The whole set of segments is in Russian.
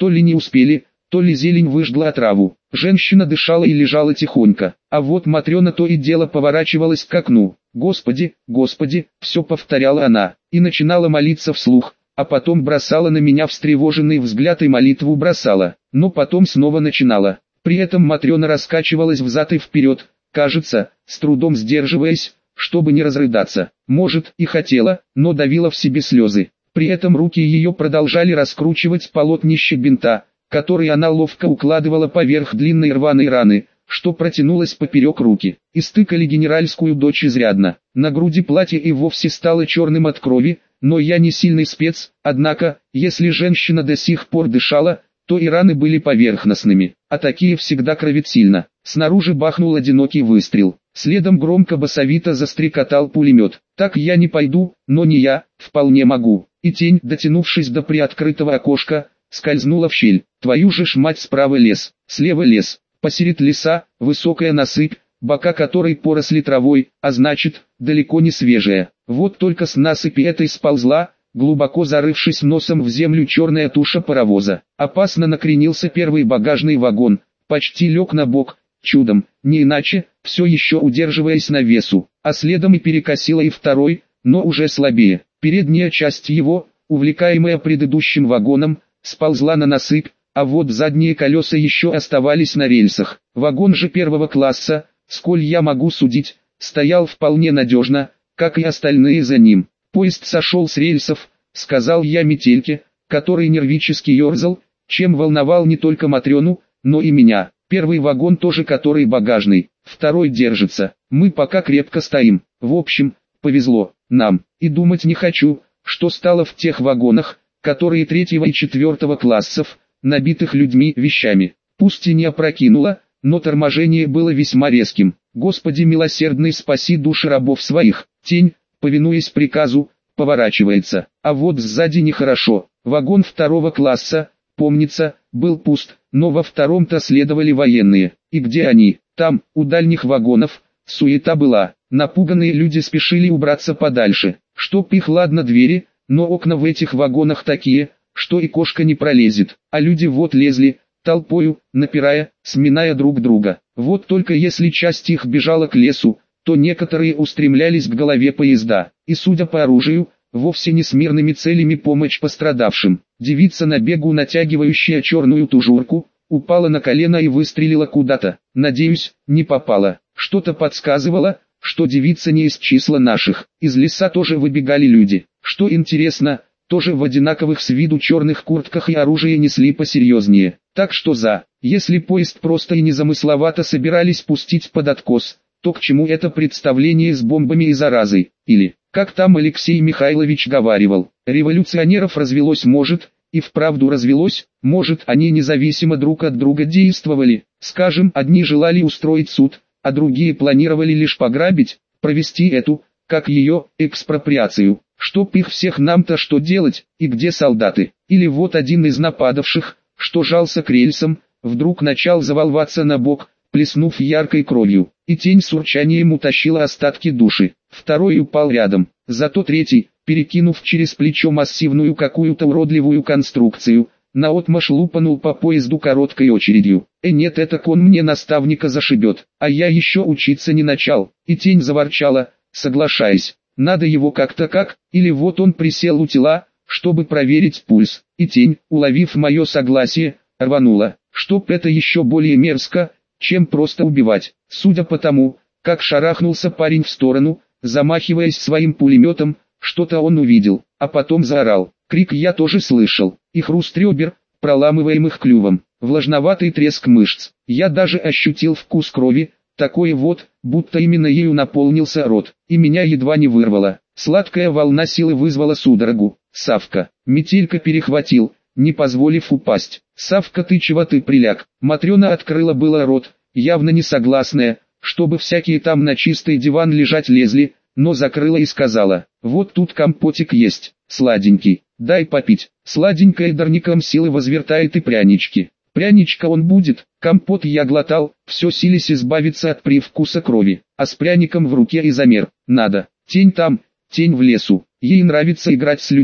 То ли не успели, то ли зелень выжгла отраву. Женщина дышала и лежала тихонько, а вот Матрена то и дело поворачивалась к окну. «Господи, Господи!» – все повторяла она, и начинала молиться вслух, а потом бросала на меня встревоженный взгляд и молитву бросала, но потом снова начинала. При этом Матрена раскачивалась взад и вперед, кажется, с трудом сдерживаясь, чтобы не разрыдаться. Может, и хотела, но давила в себе слезы. При этом руки ее продолжали раскручивать полотнище бинта, который она ловко укладывала поверх длинной рваной раны, что протянулось поперек руки. Истыкали генеральскую дочь изрядно. На груди платье и вовсе стало черным от крови, но я не сильный спец, однако, если женщина до сих пор дышала, то и раны были поверхностными, а такие всегда кровят сильно. Снаружи бахнул одинокий выстрел, следом громко басовито застрекотал пулемет. Так я не пойду, но не я, вполне могу. И тень, дотянувшись до приоткрытого окошка, скользнула в щель. Твою же ж мать, справа лес, слева лес, посеред леса, высокая насыпь, бока которой поросли травой, а значит, далеко не свежая. Вот только с насыпи этой сползла, глубоко зарывшись носом в землю, черная туша паровоза. Опасно накренился первый багажный вагон, почти лег на бок, чудом, не иначе, все еще удерживаясь на весу, а следом и перекосило и второй, но уже слабее. Передняя часть его, увлекаемая предыдущим вагоном, сползла на насыпь, а вот задние колеса еще оставались на рельсах. Вагон же первого класса, сколь я могу судить, стоял вполне надежно, как и остальные за ним. Поезд сошел с рельсов, сказал я Метельке, который нервически ерзал, чем волновал не только Матрену, но и меня. Первый вагон тоже, который багажный, второй держится. Мы пока крепко стоим. В общем, повезло нам. И думать не хочу, что стало в тех вагонах, которые третьего и четвертого классов, набитых людьми, вещами. Пусть и не опрокинуло, но торможение было весьма резким. Господи милосердный, спаси души рабов своих. Тень, повинуясь приказу, поворачивается. А вот сзади нехорошо. Вагон второго класса, помнится, был пуст, но во втором-то следовали военные. И где они? Там, у дальних вагонов, суета была. Напуганные люди спешили убраться подальше. Чтоб их, ладно двери, но окна в этих вагонах такие, что и кошка не пролезет. А люди вот лезли, толпою, напирая, сминая друг друга. Вот только если часть их бежала к лесу, то некоторые устремлялись к голове поезда. И судя по оружию, вовсе не с мирными целями помочь пострадавшим. Девица на бегу, натягивающая черную тужурку, упала на колено и выстрелила куда-то. Надеюсь, не попала. Что-то подсказывало, что девица не из числа наших. Из леса тоже выбегали люди. Что интересно, тоже в одинаковых с виду черных куртках и оружие несли посерьезнее. Так что если поезд просто и незамысловато собирались пустить под откос, то к чему это представление с бомбами и заразой? Или, как там Алексей Михайлович говаривал, революционеров развелось, может, и вправду развелось, может, они независимо друг от друга действовали. Скажем, одни желали устроить суд, а другие планировали лишь пограбить, провести эту, как ее, экспроприацию. Чтоб их всех нам-то что делать, и где солдаты? Или вот один из нападавших, что жался к рельсам, вдруг начал завалваться на бок, плеснув яркой кровью, и тень с урчанием утащила остатки души. Второй упал рядом, зато третий, перекинув через плечо массивную какую-то уродливую конструкцию, наотмашь лупанул по поезду короткой очередью. Нет, это он мне наставника зашибет, а я еще учиться не начал. И тень заворчала, соглашаясь, надо его как-то или вот он присел у тела, чтобы проверить пульс, и тень, уловив мое согласие, рванула, чтоб это еще более мерзко, чем просто убивать. Судя по тому, как шарахнулся парень в сторону, замахиваясь своим пулеметом, что-то он увидел, а потом заорал. Крик я тоже слышал, и хруст ребер, проламываемых клювом, влажноватый треск мышц. Я даже ощутил вкус крови, такой вот, будто именно ею наполнился рот, и меня едва не вырвало. Сладкая волна силы вызвала судорогу. Савка, Метелька перехватил, не позволив упасть. Савка, ты чего ты приляг? Матрена открыла было рот, явно не согласная, чтобы всякие там на чистый диван лежать лезли, но закрыла и сказала, вот тут компотик есть, сладенький, дай попить. Сладенькое дарником силы возвертает и прянички. Пряничка он будет, компот я глотал, все силясь избавиться от привкуса крови, а с пряником в руке и замер. Надо, тень там, тень в лесу, ей нравится играть с людьми,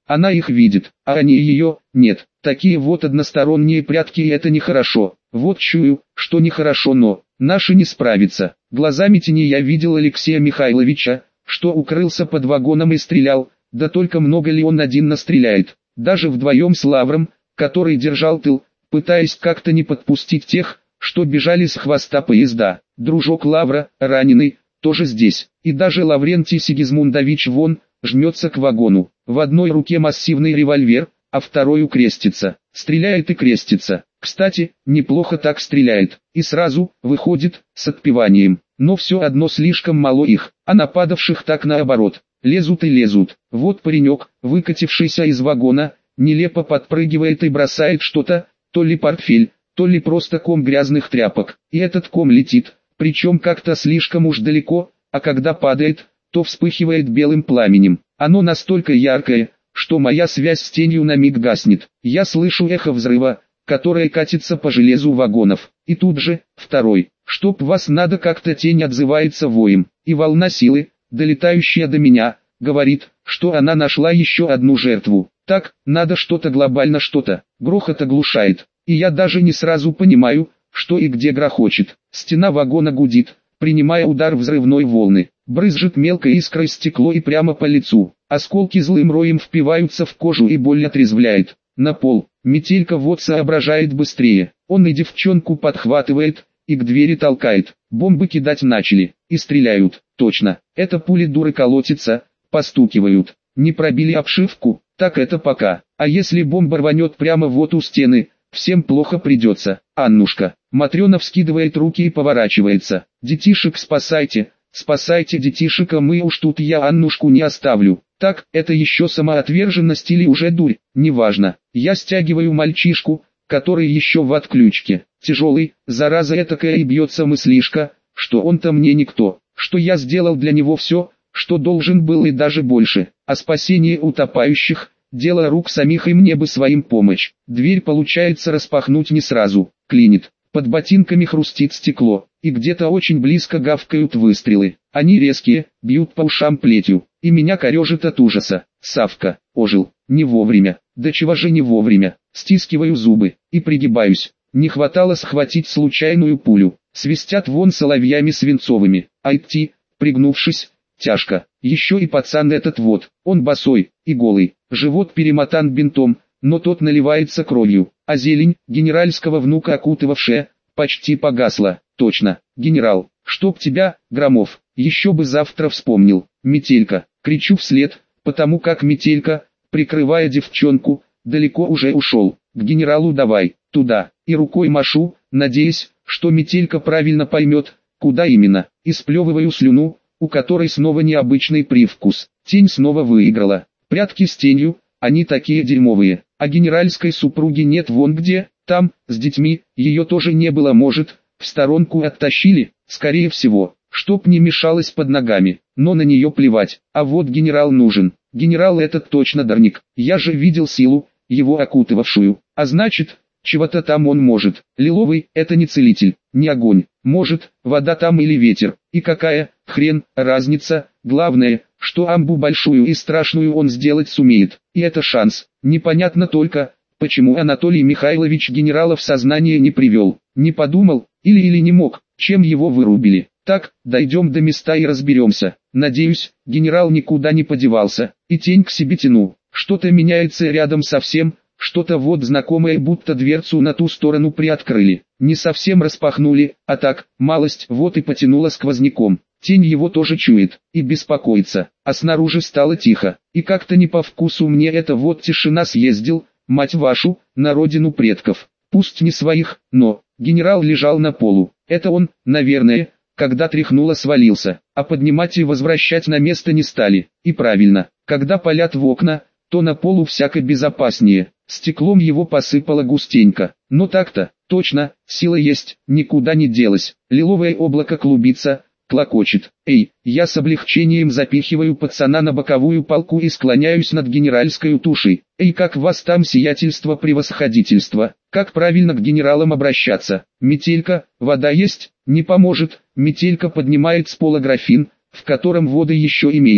Она их видит, а они ее, нет. Такие вот односторонние прятки, и это нехорошо. Вот чую, что нехорошо, но наши не справятся. Глазами тени я видел Алексея Михайловича, что укрылся под вагоном и стрелял, да только много ли он один настреляет. Даже вдвоем с Лавром, который держал тыл, пытаясь как-то не подпустить тех, что бежали с хвоста поезда. Дружок Лавра, раненый, тоже здесь. И даже Лаврентий Сигизмундович вон, жмется к вагону. В одной руке массивный револьвер, а второй крестится. Стреляет и крестится. Кстати, неплохо так стреляет. И сразу, выходит, с отпеванием. Но все одно слишком мало их, а нападавших так наоборот. Лезут и лезут. Вот паренек, выкатившийся из вагона, нелепо подпрыгивает и бросает что-то, то ли портфель, то ли просто ком грязных тряпок. И этот ком летит, причем как-то слишком уж далеко, а когда падает, то вспыхивает белым пламенем. Оно настолько яркое, что моя связь с тенью на миг гаснет. Я слышу эхо взрыва, которое катится по железу вагонов. И тут же, второй. Чтоб вас надо, как-то тень отзывается воем. И волна силы, долетающая до меня, говорит, что она нашла еще одну жертву. Так, надо что-то глобально, что-то. Грохот оглушает. И я даже не сразу понимаю, что и где грохочет. Стена вагона гудит, принимая удар взрывной волны. Брызжет мелкой искрой стекло и прямо по лицу. Осколки злым роем впиваются в кожу и боль отрезвляет. На пол. Метелька вот соображает быстрее. Он и девчонку подхватывает, и к двери толкает. Бомбы кидать начали. И стреляют. Точно. Это пули дуры колотятся, постукивают. Не пробили обшивку, так это пока. А если бомба рванет прямо вот у стены, всем плохо придется. Аннушка. Матрена вскидывает руки и поворачивается. Детишек спасайте, спасайте детишек, а мы уж тут я Аннушку не оставлю. Так, это еще самоотверженность или уже дурь, неважно. Я стягиваю мальчишку, который еще в отключке. Тяжелый, зараза этакая, и бьется мыслишка, что он-то мне никто, что я сделал для него все, что должен был и даже больше. А спасение утопающих – дело рук самих, и мне бы своим помочь. Дверь получается распахнуть не сразу, клинит. Под ботинками хрустит стекло, и где-то очень близко гавкают выстрелы. Они резкие, бьют по ушам плетью, и меня корежит от ужаса. Савка ожил, не вовремя. Да чего же не вовремя? Стискиваю зубы и пригибаюсь. Не хватало схватить случайную пулю. Свистят вон соловьями свинцовыми, а идти, пригнувшись, тяжко. Еще и пацан этот вот, он босой и голый, живот перемотан бинтом, но тот наливается кровью, а зелень, генеральского внука окутывавшая, почти погасла. Точно, генерал, чтоб тебя, Громов, еще бы завтра вспомнил. Метелька, кричу вслед, потому как Метелька, прикрывая девчонку, далеко уже ушел. К генералу давай, туда, и рукой машу, надеясь, что Метелька правильно поймет, куда именно, и сплевываю слюну, у которой снова необычный привкус. Тень снова выиграла. Прятки с тенью, они такие дерьмовые, а генеральской супруги нет вон где, там, с детьми, ее тоже не было, может, в сторонку оттащили, скорее всего, чтоб не мешалось под ногами, но на нее плевать, а вот генерал нужен. Генерал этот точно дарник, я же видел силу, его окутывавшую, а значит, чего-то там он может. Лиловый – это не целитель, не огонь, может, вода там или ветер, и какая, хрен, разница, главное, что амбу большую и страшную он сделать сумеет, и это шанс. Непонятно только, почему Анатолий Михайлович генерала в сознание не привел, не подумал, или не мог, чем его вырубили. Так, дойдем до места и разберемся. Надеюсь, генерал никуда не подевался, и тень к себе тяну. Что-то меняется рядом со всем, что-то вот знакомое, будто дверцу на ту сторону приоткрыли. Не совсем распахнули, а так, малость, вот и потянуло сквозняком. Тень его тоже чует, и беспокоится, а снаружи стало тихо, и как-то не по вкусу мне это вот тишина. Съездил, мать вашу, на родину предков. Пусть не своих, но, генерал лежал на полу, это он, наверное, когда тряхнуло, свалился, а поднимать и возвращать на место не стали. И правильно, когда палят в окна, то на полу всяко безопаснее. Стеклом его посыпало густенько, но так-то, точно, сила есть, никуда не делась. Лиловое облако клубится, клокочет. Эй, я с облегчением запихиваю пацана на боковую полку и склоняюсь над генеральской тушей. Эй, как вас там, сиятельство, превосходительство, как правильно к генералам обращаться? Метелька, вода есть? Не поможет. Метелька поднимает с пола графин, в котором вода еще имеется.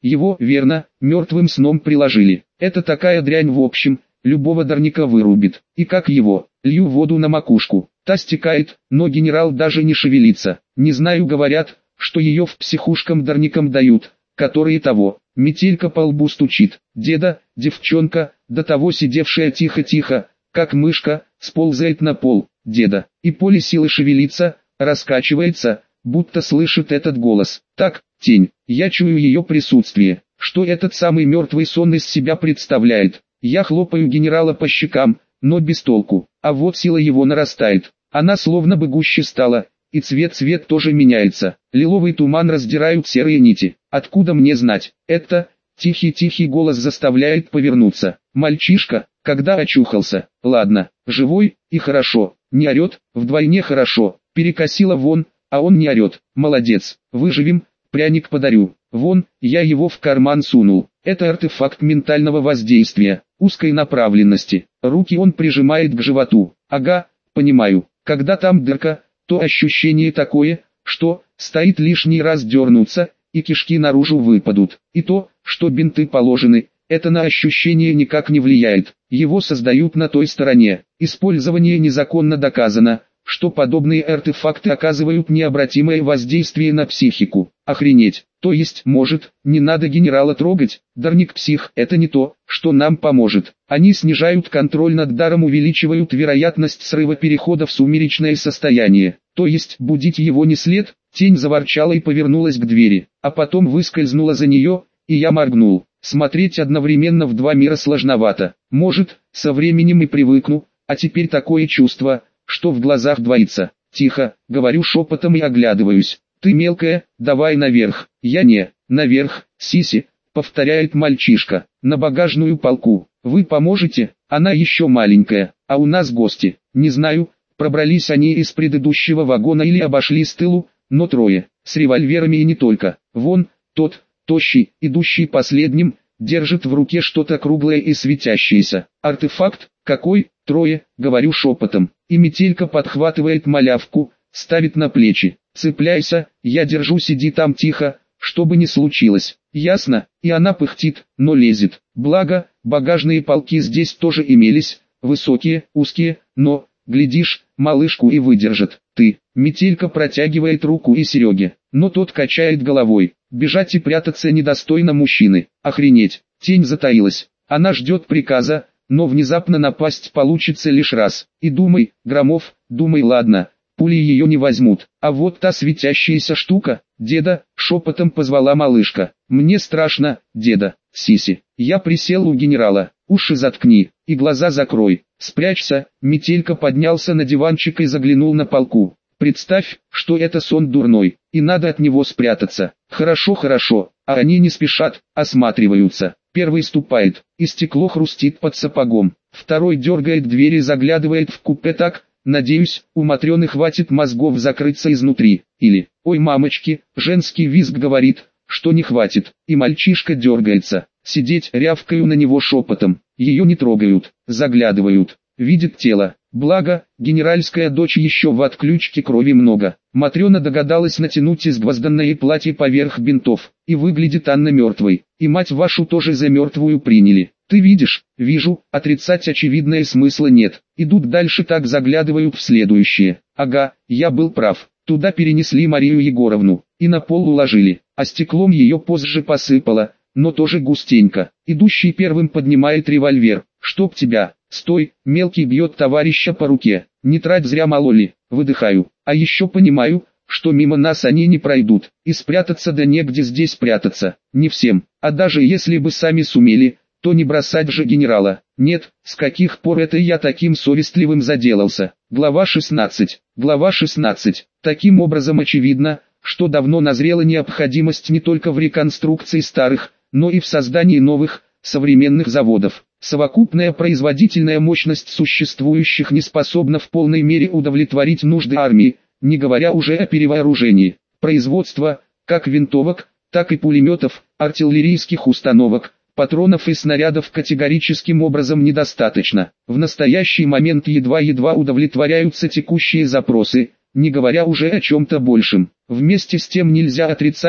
Его, верно, мертвым сном приложили. Это такая дрянь в общем, любого дарника вырубит. И как его, лью воду на макушку. Та стекает, но генерал даже не шевелится. Не знаю, говорят, что ее в психушкам дарникам дают, которые того. Метелька по лбу стучит. Деда, девчонка, до того сидевшая тихо-тихо, как мышка, сползает на пол. Деда, и поле силы шевелится, раскачивается, будто слышит этот голос. Так, тень, я чую ее присутствие. Что этот самый мертвый сон из себя представляет? Я хлопаю генерала по щекам, но без толку. А вот сила его нарастает. Она словно бы гуще стала, и цвет тоже меняется. Лиловый туман раздирают серые нити. Откуда мне знать? Это... Тихий голос заставляет повернуться. Мальчишка, когда очухался? Ладно, живой, и хорошо. Не орет, вдвойне хорошо. Перекосило вон, а он не орет. Молодец, выживем, пряник подарю. Вон, я его в карман сунул. Это артефакт ментального воздействия, узкой направленности. Руки он прижимает к животу. Ага, понимаю. Когда там дырка, то ощущение такое, что стоит лишний раз дернуться, и кишки наружу выпадут. И то, что бинты положены, это на ощущение никак не влияет. Его создают на той стороне. Использование незаконно доказано, что подобные артефакты оказывают необратимое воздействие на психику. Охренеть. То есть, может, не надо генерала трогать? Дарник-псих – это не то, что нам поможет. Они снижают контроль над даром, увеличивают вероятность срыва перехода в сумеречное состояние. То есть, будить его не след? Тень заворчала и повернулась к двери, а потом выскользнула за нее, и я моргнул. Смотреть одновременно в два мира сложновато. Может, со временем и привыкну, а теперь такое чувство, что в глазах двоится. Тихо, говорю шепотом и оглядываюсь. Ты мелкая, давай наверх. Я не, наверх, сиси, повторяет мальчишка, на багажную полку. Вы поможете? Она еще маленькая, а у нас гости. Не знаю, пробрались они из предыдущего вагона или обошли с тылу, но трое, с револьверами и не только. Вон, тот, тощий, идущий последним, держит в руке что-то круглое и светящееся. Артефакт? Какой? Трое, говорю шепотом. И Метелька подхватывает малявку, ставит на плечи. Цепляйся, я держу, сиди там тихо, что бы ни случилось. Ясно? И она пыхтит, но лезет. Благо, багажные полки здесь тоже имелись, высокие, узкие, но, глядишь, малышку и выдержат. Ты, Метелька протягивает руку и Сереге, но тот качает головой. Бежать и прятаться недостойно мужчины. Охренеть, тень затаилась. Она ждет приказа, но внезапно напасть получится лишь раз. И думай, Громов, думай, ладно, пули ее не возьмут. А вот та светящаяся штука, деда, шепотом позвала малышка. Мне страшно, деда, сиси. Я присел у генерала. Уши заткни, и глаза закрой. Спрячься. Метелька поднялся на диванчик и заглянул на полку. Представь, что это сон дурной, и надо от него спрятаться. Хорошо, а они не спешат, осматриваются. Первый ступает, и стекло хрустит под сапогом. Второй дергает дверь и заглядывает в купе так, надеюсь, у Матрёны хватит мозгов закрыться изнутри. Или, ой мамочки, женский визг говорит, что не хватит, и мальчишка дергается. Сидеть, рявкаю на него шепотом. Ее не трогают, заглядывают, видит тело. Благо, генеральская дочь еще в отключке, крови много. Матрёна догадалась натянуть изгвозданное платье поверх бинтов, и выглядит Анна мертвой. И мать вашу тоже за мертвую приняли. Ты видишь? Вижу, отрицать очевидное смысла нет. Идут дальше, так заглядывают в следующее. Ага, я был прав. Туда перенесли Марию Егоровну, и на пол уложили, а стеклом ее позже посыпало, но тоже густенько. Идущий первым поднимает револьвер. Чтоб тебя. Стой, мелкий бьет товарища по руке. Не трать зря малоли. Выдыхаю. А еще понимаю, что мимо нас они не пройдут. И спрятаться да негде здесь прятаться. Не всем. А даже если бы сами сумели, то не бросать же генерала. Нет, с каких пор это я таким совестливым заделался. Глава 16. Глава 16. Таким образом очевидно, что давно назрела необходимость не только в реконструкции старых, но и в создании новых, современных заводов. Совокупная производительная мощность существующих не способна в полной мере удовлетворить нужды армии, не говоря уже о перевооружении. Производство, как винтовок, так и пулеметов, артиллерийских установок, патронов и снарядов категорическим образом недостаточно. В настоящий момент едва-едва удовлетворяются текущие запросы, не говоря уже о чем-то большем. Вместе с тем нельзя отрицать,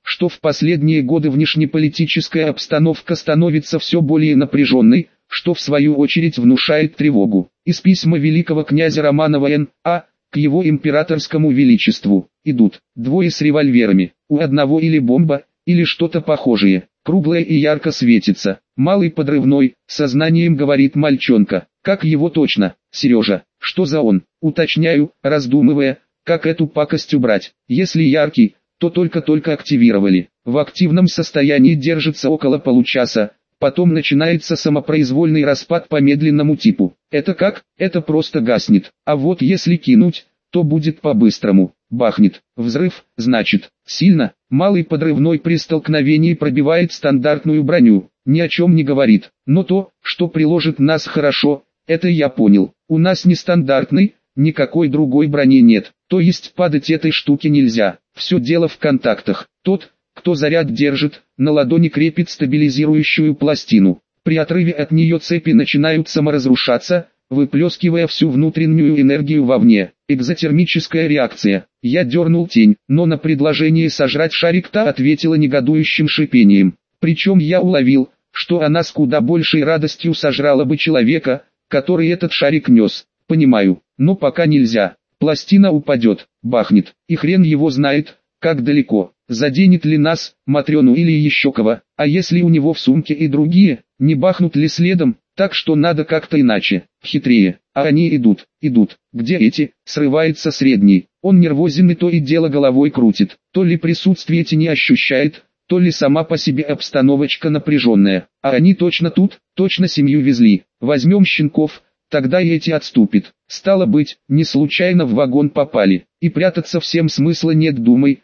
что в последние годы внешнеполитическая обстановка становится все более напряженной, что в свою очередь внушает тревогу. Из письма великого князя Романова Н.А. к его императорскому величеству идут двое с револьверами, у одного или бомба, или что-то похожее, круглое и ярко светится, малый подрывной, сознанием говорит мальчонка. Как его точно, Сережа, что за он, уточняю, раздумывая, как эту пакость убрать. Если яркий, то только-только активировали, в активном состоянии держится около получаса, потом начинается самопроизвольный распад по медленному типу. Это как? Это просто гаснет, а вот если кинуть, то будет по-быстрому, бахнет, взрыв, значит, сильно. Малый подрывной при столкновении пробивает стандартную броню, ни о чем не говорит, но то, что приложит нас хорошо, это я понял. У нас нестандартный, никакой другой брони нет, то есть падать этой штуке нельзя, все дело в контактах. Тот, кто заряд держит, на ладони крепит стабилизирующую пластину. При отрыве от нее цепи начинают саморазрушаться, выплескивая всю внутреннюю энергию вовне. Экзотермическая реакция. Я дернул тень, но на предложение сожрать шарик та ответила негодующим шипением. Причем я уловил, что она с куда большей радостью сожрала бы человека, который этот шарик нес. Понимаю, но пока нельзя. Пластина упадет, бахнет, и хрен его знает, как далеко. Заденет ли нас, Матрёну или еще кого, а если у него в сумке и другие, не бахнут ли следом, так что надо как-то иначе, хитрее. А они идут, где эти, срывается средний, он нервозен и то и дело головой крутит, то ли присутствие тени ощущает, то ли сама по себе обстановочка напряженная, а они точно тут, точно семью везли, возьмем щенков, тогда и эти отступят, стало быть, не случайно в вагон попали, и прятаться всем смысла нет, думай,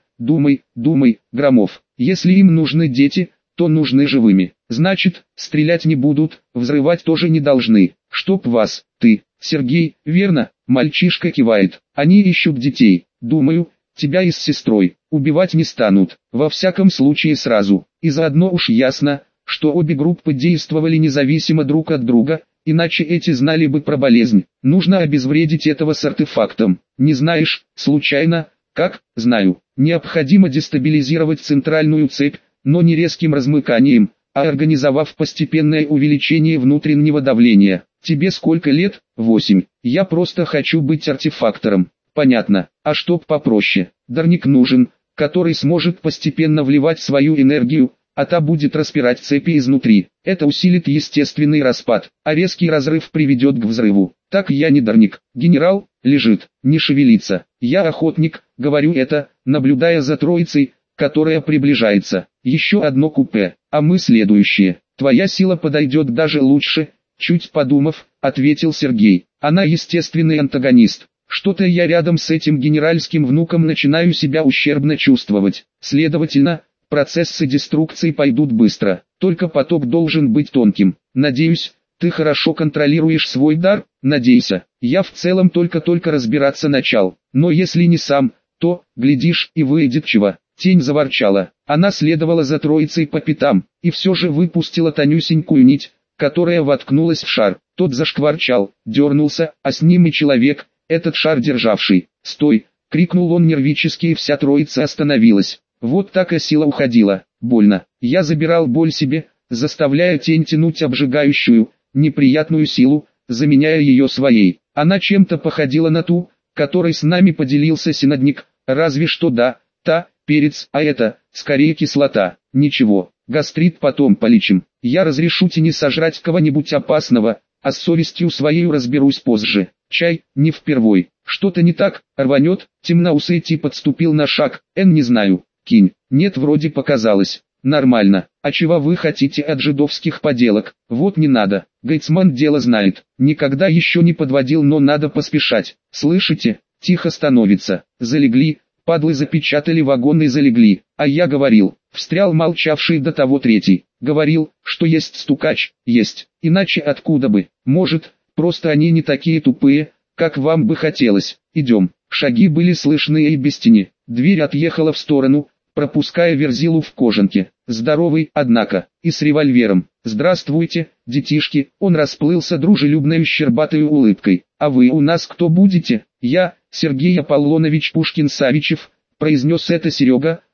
Громов, если им нужны дети, то нужны живыми, значит, стрелять не будут, взрывать тоже не должны, чтоб вас, ты, Сергей, верно, мальчишка кивает, они ищут детей, думаю, тебя и с сестрой, убивать не станут, во всяком случае сразу, и заодно уж ясно, что обе группы действовали независимо друг от друга, иначе эти знали бы про болезнь, нужно обезвредить этого с артефактом, не знаешь, случайно, как, знаю, необходимо дестабилизировать центральную цепь, но не резким размыканием, а организовав постепенное увеличение внутреннего давления. Тебе сколько лет? 8. Я просто хочу быть артефактором. Понятно. А чтоб попроще? Дарник нужен, который сможет постепенно вливать свою энергию, а та будет распирать цепи изнутри. Это усилит естественный распад, а резкий разрыв приведет к взрыву. Так я не дарник. Генерал, лежит, не шевелится. Я охотник, говорю это, наблюдая за троицей, которая приближается. Еще одно купе, а мы следующие. Твоя сила подойдет даже лучше, чуть подумав, ответил Сергей. Она естественный антагонист. Что-то я рядом с этим генеральским внуком начинаю себя ущербно чувствовать. Следовательно, процессы деструкции пойдут быстро. Только поток должен быть тонким. Надеюсь, ты хорошо контролируешь свой дар? Надейся. Я в целом только-только разбираться начал. Но если не сам, то, глядишь, и выйдет чего. Тень заворчала. Она следовала за троицей по пятам, и все же выпустила тонюсенькую нить, которая воткнулась в шар. Тот зашкварчал, дернулся, а с ним и человек, этот шар державший. «Стой!» — крикнул он нервически, и вся троица остановилась. Вот так и сила уходила. Больно. Я забирал боль себе, заставляя тень тянуть обжигающую, неприятную силу, заменяя ее своей. Она чем-то походила на ту, которой с нами поделился синодник, разве что да, та, перец, а это, скорее кислота. Ничего, гастрит потом полечим. Я разрешу тени сожрать кого-нибудь опасного, а с совестью своей разберусь позже. Чай, не впервой. Что-то не так, рванет, темноусый тип подступил на шаг, не знаю, кинь. Нет, вроде показалось. Нормально. А чего вы хотите от жидовских поделок? Вот не надо. Гейцман дело знает. Никогда еще не подводил, но надо поспешать. Слышите? Тихо становится. Залегли. Падлы запечатали вагон и залегли. А я говорил. Встрял молчавший до того третий. Говорил, что есть стукач. Есть. Иначе откуда бы? Может, просто они не такие тупые, как вам бы хотелось. Идем. Шаги были слышны и без тени. Дверь отъехала в сторону, пропуская Верзилу в кожанке. Здоровый, однако, и с револьвером. «Здравствуйте, детишки!» Он расплылся дружелюбной щербатой улыбкой. «А вы у нас кто будете?» «Я, Сергей Аполлонович Пушкин-Савичев», произнес это Серега,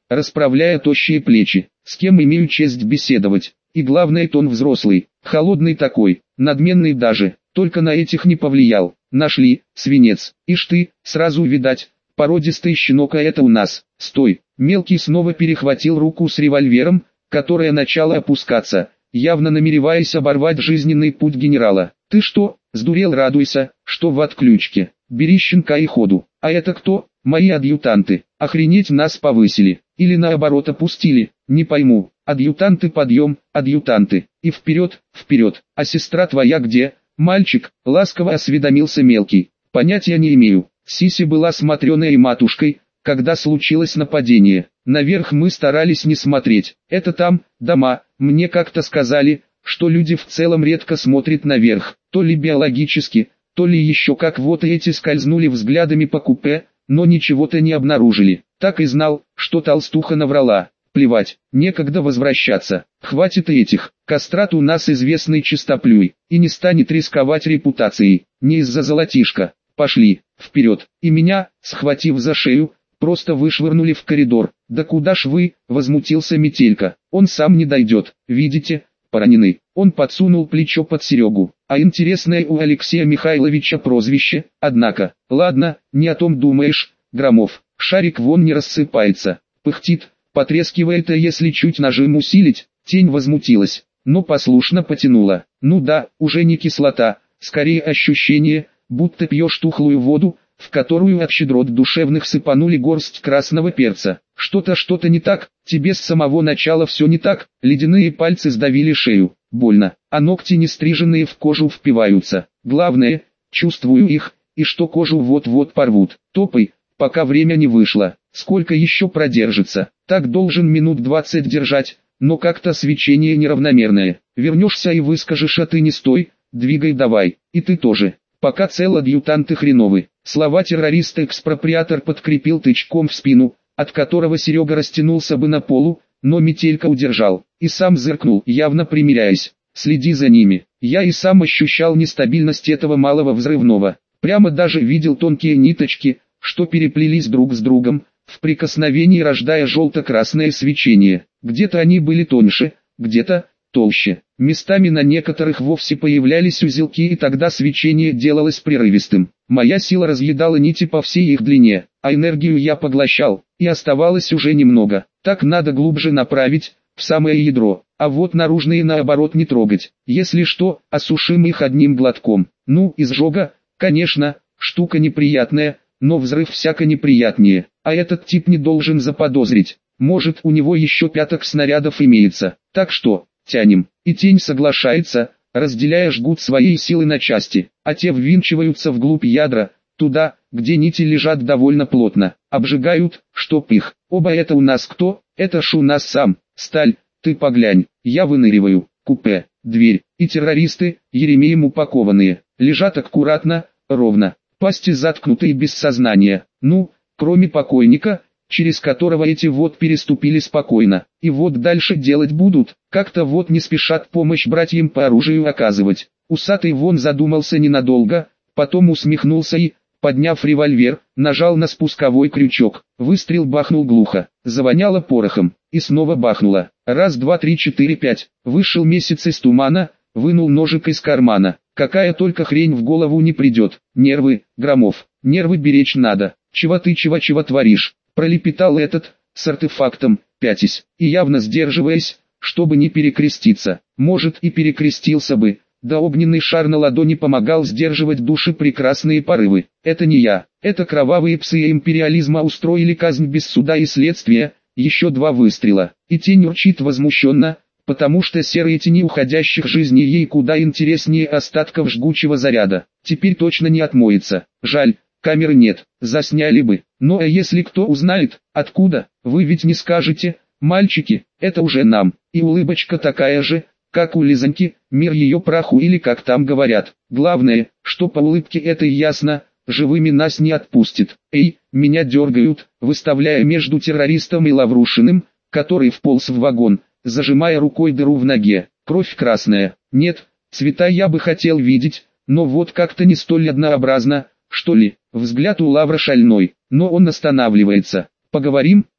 расправляя тощие плечи. С кем имею честь беседовать? И главное, тон взрослый, холодный такой, надменный даже, только на этих не повлиял. Нашли, свинец, ишь ты, сразу видать, породистый щенок, а это у нас. Стой, мелкий снова перехватил руку с револьвером, которая начала опускаться, явно намереваясь оборвать жизненный путь генерала. Ты что, сдурел? Радуйся, что в отключке. Бери щенка и ходу. А это кто? Мои адъютанты. Охренеть, нас повысили. Или наоборот опустили, не пойму. Адъютанты, подъем, адъютанты. И вперед, вперед. А сестра твоя где? Мальчик, ласково осведомился мелкий. Понятия не имею. Сиси была с Матрёной и матушкой, когда случилось нападение. Наверх мы старались не смотреть. Это там, дома, мне как-то сказали, что люди в целом редко смотрят наверх. То ли биологически, то ли еще как. Вот эти скользнули взглядами по купе, но ничего-то не обнаружили. Так и знал, что толстуха наврала. Плевать, некогда возвращаться. Хватит и этих. Кастрат у нас известный чистоплюй, и не станет рисковать репутацией. Не из-за золотишка. Пошли, вперед. И меня, схватив за шею, просто вышвырнули в коридор. Да куда ж вы, возмутился Метелька. Он сам не дойдет, видите, пораненный. Он подсунул плечо под Серегу. А интересное у Алексея Михайловича прозвище, однако. Ладно, не о том думаешь, Громов. Шарик вон не рассыпается. Пыхтит, потрескивает, а если чуть нажим усилить, тень возмутилась, но послушно потянула. Ну да, уже не кислота, скорее ощущение, будто пьешь тухлую воду, в которую от щедрот душевных сыпанули горсть красного перца. Что-то не так, тебе с самого начала все не так. Ледяные пальцы сдавили шею, больно, а ногти не стриженные в кожу впиваются. Главное, чувствую их, и что кожу вот-вот порвут. Топай, пока время не вышло. Сколько еще продержится? Так должен минут 20 держать, но как-то свечение неравномерное. Вернешься и выскажешь, а ты не стой, двигай давай, и ты тоже. Пока цел, адъютанты хреновы. Слова террориста-экспроприатор подкрепил тычком в спину, от которого Серега растянулся бы на полу, но Метелька удержал, и сам зыркнул, явно примиряясь. Следи за ними. Я и сам ощущал нестабильность этого малого взрывного. Прямо даже видел тонкие ниточки, что переплелись друг с другом, в прикосновении рождая желто-красное свечение. Где-то они были тоньше, где-то толще. Местами на некоторых вовсе появлялись узелки, и тогда свечение делалось прерывистым. Моя сила разъедала нити по всей их длине, а энергию я поглощал, и оставалось уже немного. Так надо глубже направить, в самое ядро, а вот наружные наоборот не трогать. Если что, осушим их одним глотком. Ну, изжога, конечно, штука неприятная, но взрыв всяко неприятнее, а этот тип не должен заподозрить. Может, у него еще пяток снарядов имеется, так что, тянем. И тень соглашается, разделяя жгут своей силы на части, а те ввинчиваются вглубь ядра, туда, где нити лежат довольно плотно, обжигают, чтоб их. Оба это у нас кто? Это ж у нас сам, Сталь, ты поглянь, я выныриваю, купе, дверь, и террористы, Еремеем упакованные, лежат аккуратно, ровно, пасти заткнутые без сознания, ну, кроме покойника, через которого эти вот переступили спокойно, и вот дальше делать будут, как-то вот не спешат помощь братьям по оружию оказывать. Усатый вон задумался ненадолго, потом усмехнулся и, подняв револьвер, нажал на спусковой крючок. Выстрел бахнул глухо, завоняло порохом, и снова бахнуло. Раз, два, три, четыре, пять. Вышел месяц из тумана, вынул ножик из кармана. Какая только хрень в голову не придет. Нервы, Громов, нервы беречь надо. Чего ты чего творишь? Пролепетал этот, с артефактом, пятясь, и явно сдерживаясь, чтобы не перекреститься. Может, и перекрестился бы, да огненный шар на ладони помогал сдерживать души прекрасные порывы. Это не я, это кровавые псы империализма устроили казнь без суда и следствия. Еще два выстрела, и тень урчит возмущенно, потому что серые тени уходящих жизней ей куда интереснее остатков жгучего заряда. Теперь точно не отмоется. Жаль, камеры нет, засняли бы. Но а если кто узнает, откуда, вы ведь не скажете, мальчики, это уже нам. И улыбочка такая же, как у Лизоньки, мир ее праху или как там говорят. Главное, что по улыбке это и ясно, живыми нас не отпустит. Эй, меня дергают, выставляя между террористом и Лаврушиным, который вполз в вагон, зажимая рукой дыру в ноге. Кровь красная. Нет, цвета я бы хотел видеть, но вот как-то не столь однообразно, что ли. Взгляд у Лавра шальной, но он останавливается. Поговорим,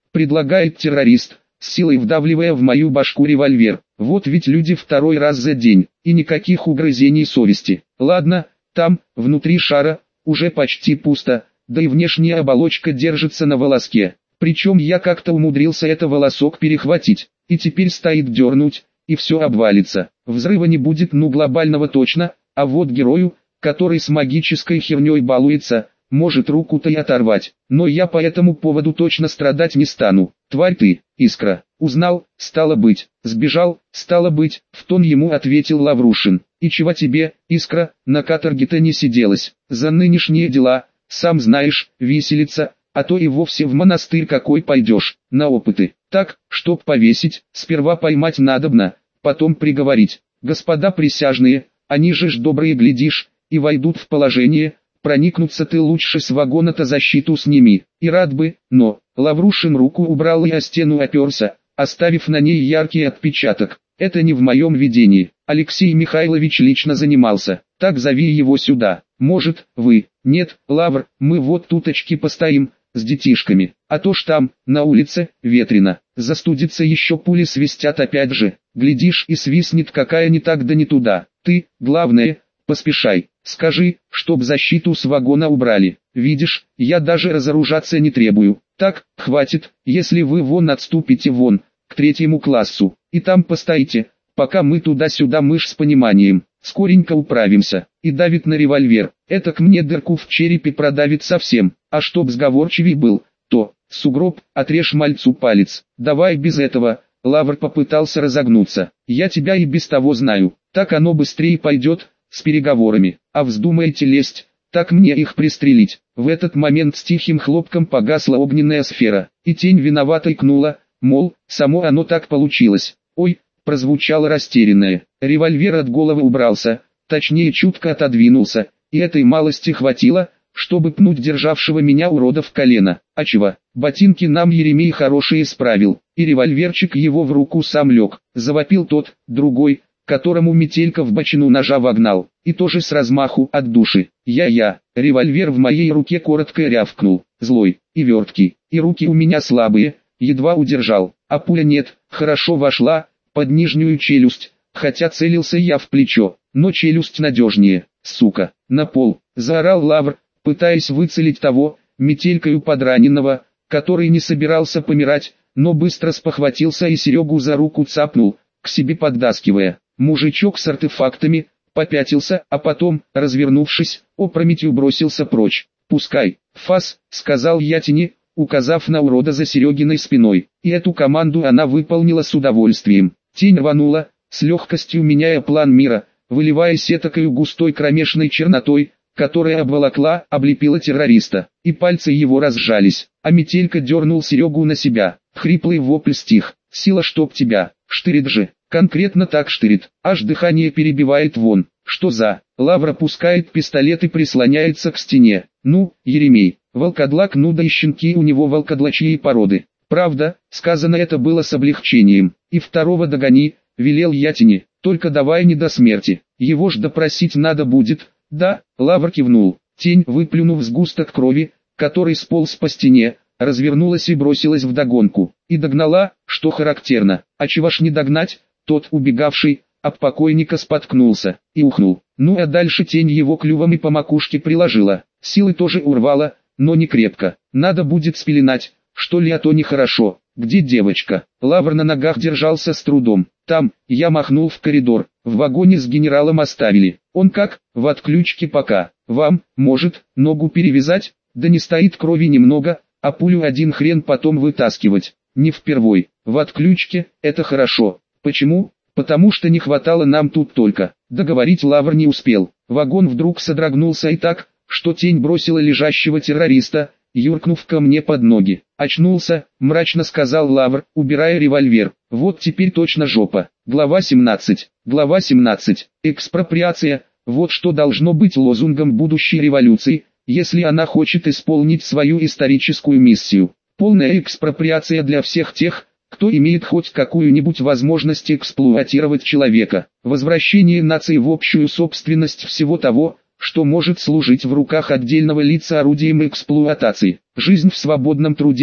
предлагает террорист, с силой вдавливая в мою башку револьвер. Вот ведь люди второй раз за день, и никаких угрызений совести. Ладно, там, внутри шара, уже почти пусто, да и внешняя оболочка держится на волоске. Причем я как-то умудрился это волосок перехватить, и теперь стоит дернуть, и все обвалится. Взрыва не будет, ну глобального точно, а вот герою, который с магической херней балуется, может руку-то и оторвать. Но я по этому поводу точно страдать не стану. Тварь ты, Искра. Узнал, стало быть. Сбежал, стало быть, в тон ему ответил Лаврушин. И чего тебе, Искра, на каторге-то не сиделось? За нынешние дела, сам знаешь, виселица, а то и вовсе в монастырь какой пойдешь, на опыты. Так, чтоб повесить, сперва поймать надобно, потом приговорить. Господа присяжные, они же ж добрые глядишь, и войдут в положение, проникнуться ты лучше с вагона-то защиту сними. И рад бы, но, Лаврушин руку убрал и о стену оперся, оставив на ней яркий отпечаток. Это не в моем видении. Алексей Михайлович лично занимался. Так зови его сюда. Может, вы? Нет, Лавр, мы вот туточки постоим, с детишками. А то ж там, на улице, ветрено. Застудится еще, пули свистят опять же. Глядишь, и свистнет какая не так да не туда. Ты, главное, поспешай. Скажи, чтоб защиту с вагона убрали. Видишь, я даже разоружаться не требую. Так, хватит, если вы вон отступите вон, к 3 классу, и там постоите, пока мы туда-сюда мышь с пониманием. Скоренько управимся. И давит на револьвер. Этак мне дырку в черепе продавит совсем. А чтоб сговорчивей был, то, сугроб, отрежь мальцу палец. Давай без этого. Лавр попытался разогнуться. Я тебя и без того знаю. Так оно быстрее пойдет, с переговорами. А вздумаете лезть, так мне их пристрелить. В этот момент с тихим хлопком погасла огненная сфера. И тень виновато икнула, мол, само оно так получилось. Ой, прозвучало растерянное. Револьвер от головы убрался, точнее чутко отодвинулся, и этой малости хватило, чтобы пнуть державшего меня урода в колено. А чего? Ботинки нам Еремей хорошие справил, и револьверчик его в руку сам лег. Завопил тот, другой, которому Метелька в бочину ножа вогнал, и тоже с размаху от души. Я. Револьвер в моей руке коротко рявкнул, злой и верткий, и руки у меня слабые, едва удержал, а пуля нет, хорошо вошла, под нижнюю челюсть, хотя целился я в плечо, но челюсть надежнее, сука. На пол, заорал Лавр, пытаясь выцелить того, метелькою подраненного, который не собирался помирать, но быстро спохватился и Серегу за руку цапнул, к себе поддаскивая. Мужичок с артефактами попятился, а потом, развернувшись, опрометью бросился прочь. «Пускай, фас», — сказал я тени, указав на урода за Серегиной спиной, и эту команду она выполнила с удовольствием. Тень рванула, с легкостью меняя план мира, выливаясь этакою густой кромешной чернотой, которая обволокла, облепила террориста, и пальцы его разжались, а Метелька дернул Серегу на себя. Хриплый вопль стих. «Сила чтоб тебя, штырит же». Конкретно так штырит, аж дыхание перебивает вон. Что за? Лавр опускает пистолет и прислоняется к стене. Ну, Еремей, волкодлак, ну да и щенки у него волкодлачьей породы. Правда, сказано это было с облегчением. И второго догони, велел я тени, только давай не до смерти. Его ж допросить надо будет. Да, Лавр кивнул. Тень, выплюнув сгусток крови, который сполз по стене, развернулась и бросилась вдогонку. И догнала, что характерно. А чего ж не догнать? Тот, убегавший, об покойника споткнулся и ухнул. Ну а дальше тень его клювом и по макушке приложила. Силы тоже урвала, но не крепко. Надо будет спеленать, что ли, а то нехорошо. Где девочка? Лавр на ногах держался с трудом. Там, я махнул в коридор. В вагоне с генералом оставили. Он как? В отключке пока. Вам, может, ногу перевязать? Да не стоит крови немного, а пулю один хрен потом вытаскивать. Не впервой. В отключке, это хорошо. Почему? Потому что не хватало нам тут только. Договорить Лавр не успел. Вагон вдруг содрогнулся и так, что тень бросила лежащего террориста, юркнув ко мне под ноги. Очнулся, мрачно сказал Лавр, убирая револьвер. Вот теперь точно жопа. Глава 17. Глава 17. Экспроприация. Вот что должно быть лозунгом будущей революции, если она хочет исполнить свою историческую миссию. Полная экспроприация для всех тех, кто имеет хоть какую-нибудь возможность эксплуатировать человека. Возвращение нации в общую собственность всего того, что может служить в руках отдельного лица орудием эксплуатации. Жизнь в свободном труде,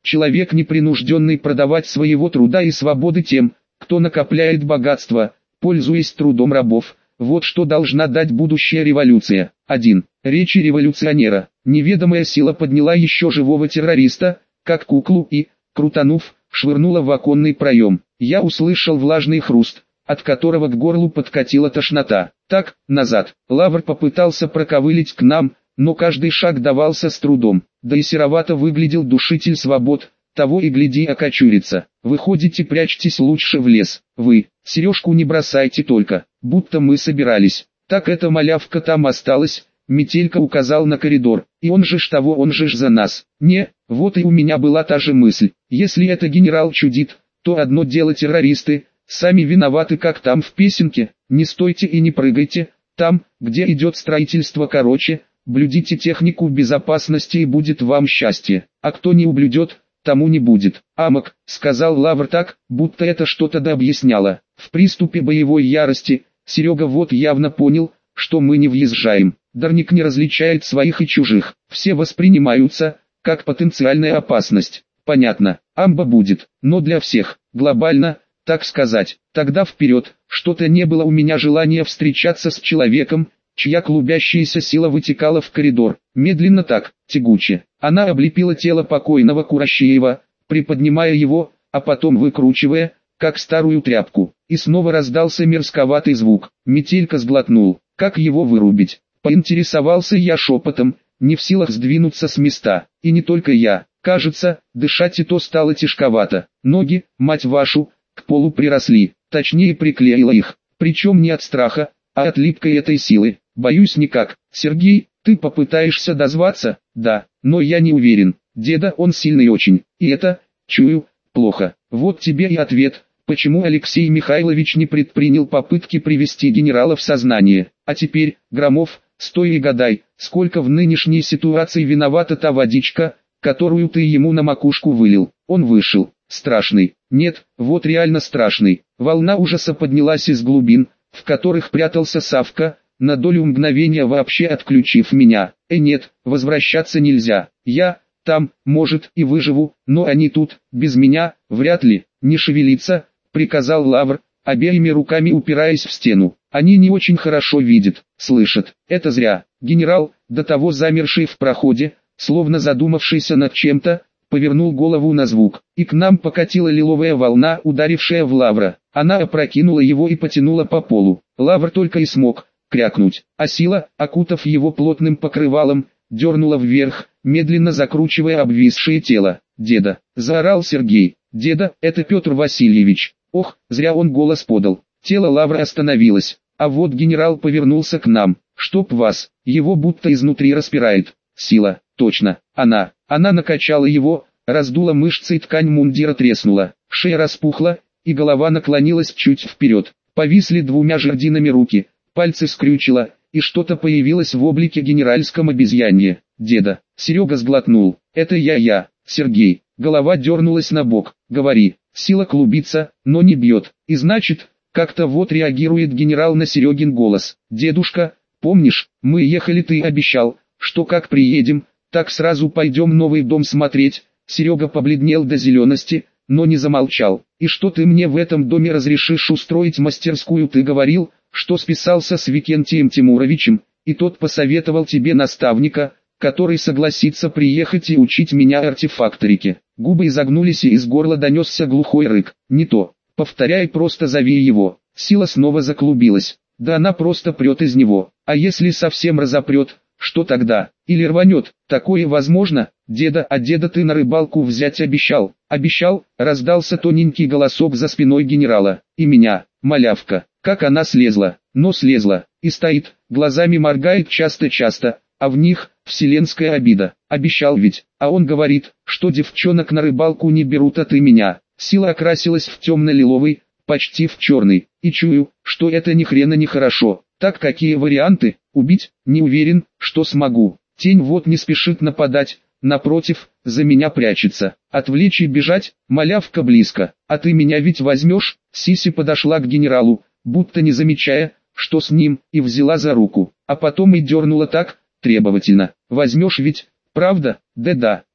человек непринужденный продавать своего труда и свободы тем, кто накопляет богатство, пользуясь трудом рабов. Вот что должна дать будущая революция. 1. Речи революционера. Неведомая сила подняла еще живого террориста, как куклу и, крутанув, швырнула в оконный проем. Я услышал влажный хруст, от которого к горлу подкатила тошнота. Так, назад. Лавр попытался проковылить к нам, но каждый шаг давался с трудом. Да и серовато выглядел душитель свобод, того и гляди окочурится. Выходите, прячьтесь лучше в лес. Вы, сережку не бросайте только, будто мы собирались. Так эта малявка там осталась. Метелька указал на коридор, и он же ж того, он же ж за нас. Не, вот и у меня была та же мысль. Если это генерал чудит, то одно дело террористы, сами виноваты, как там в песенке. Не стойте и не прыгайте, там, где идет строительство, короче, блюдите технику безопасности и будет вам счастье. А кто не ублюдет, тому не будет. Амок, сказал Лавр так, будто это что-то да объясняло. В приступе боевой ярости, Серега вот явно понял, что мы не въезжаем. Дарник не различает своих и чужих. Все воспринимаются, как потенциальная опасность. Понятно, амба будет, но для всех, глобально, так сказать. Тогда вперед, что-то не было у меня желания встречаться с человеком, чья клубящаяся сила вытекала в коридор. Медленно так, тягуче. Она облепила тело покойного Курощеева, приподнимая его, а потом выкручивая, как старую тряпку. И снова раздался мерзковатый звук. Метелька сглотнул. Как его вырубить? Поинтересовался я шепотом, не в силах сдвинуться с места. И не только я. Кажется, дышать и то стало тяжковато. Ноги, мать вашу, к полу приросли. Точнее, приклеила их. Причем не от страха, а от липкой этой силы. Боюсь никак. Сергей, ты попытаешься дозваться? Да, но я не уверен. Деда, он сильный очень. И это, чую, плохо. Вот тебе и ответ. Почему Алексей Михайлович не предпринял попытки привести генерала в сознание? А теперь, Громов, стой и гадай, сколько в нынешней ситуации виновата та водичка, которую ты ему на макушку вылил. Он вышел. Страшный. Нет, вот реально страшный. Волна ужаса поднялась из глубин, в которых прятался Савка, на долю мгновения вообще отключив меня. Нет, возвращаться нельзя. Я, там, может, и выживу, но они тут, без меня, вряд ли. Не шевелиться, приказал Лавр, обеими руками упираясь в стену. Они не очень хорошо видят, слышат. Это зря. Генерал, до того замерший в проходе, словно задумавшийся над чем-то, повернул голову на звук, и к нам покатила лиловая волна, ударившая в Лавра. Она опрокинула его и потянула по полу. Лавр только и смог крякнуть, а сила, окутав его плотным покрывалом, дернула вверх, медленно закручивая обвисшее тело. «Деда!» – заорал Сергей. «Деда, это Петр Васильевич!» Ох, зря он голос подал. Тело Лавра остановилось, а вот генерал повернулся к нам. «Чтоб вас!» Его будто изнутри распирает. Сила, точно, она накачала его, раздула мышцы и ткань мундира треснула. Шея распухла, и голова наклонилась чуть вперед. Повисли двумя жердинами руки, пальцы скрючило, и что-то появилось в облике генеральском обезьянье. «Деда!» Серега сглотнул. «Это я, Сергей!» Голова дернулась на бок. «Говори!» Сила клубится, но не бьет. И значит, как-то вот реагирует генерал на Серегин голос. «Дедушка, помнишь, мы ехали, ты обещал, что как приедем, так сразу пойдем новый дом смотреть». Серега побледнел до зелености, но не замолчал. «И что ты мне в этом доме разрешишь устроить мастерскую? Ты говорил, что списался с Викентием Тимуровичем, и тот посоветовал тебе наставника, который согласится приехать и учить меня артефакторике». Губы изогнулись и из горла донесся глухой рык. «Не то. Повторяй, просто зови его». Сила снова заклубилась. «Да она просто прет из него. А если совсем разопрет, что тогда? Или рванет? Такое возможно? Деда, а деда ты на рыбалку взять обещал?» «Обещал», раздался тоненький голосок за спиной генерала. «И меня, малявка». Как она слезла, но слезла, и стоит, глазами моргает часто-часто, а в них вселенская обида. Обещал ведь, а он говорит, что девчонок на рыбалку не берут, а ты меня. Сила окрасилась в темно-лиловый, почти в черный, и чую, что это ни хрена не хорошо. Так какие варианты? Убить? Не уверен, что смогу. Тень вот не спешит нападать, напротив, за меня прячется. Отвлечь и бежать? Малявка близко. А ты меня ведь возьмешь? Сиси подошла к генералу, будто не замечая, что с ним, и взяла за руку, а потом и дернула так, требовательно. «Возьмешь ведь, правда?» «Да-да»,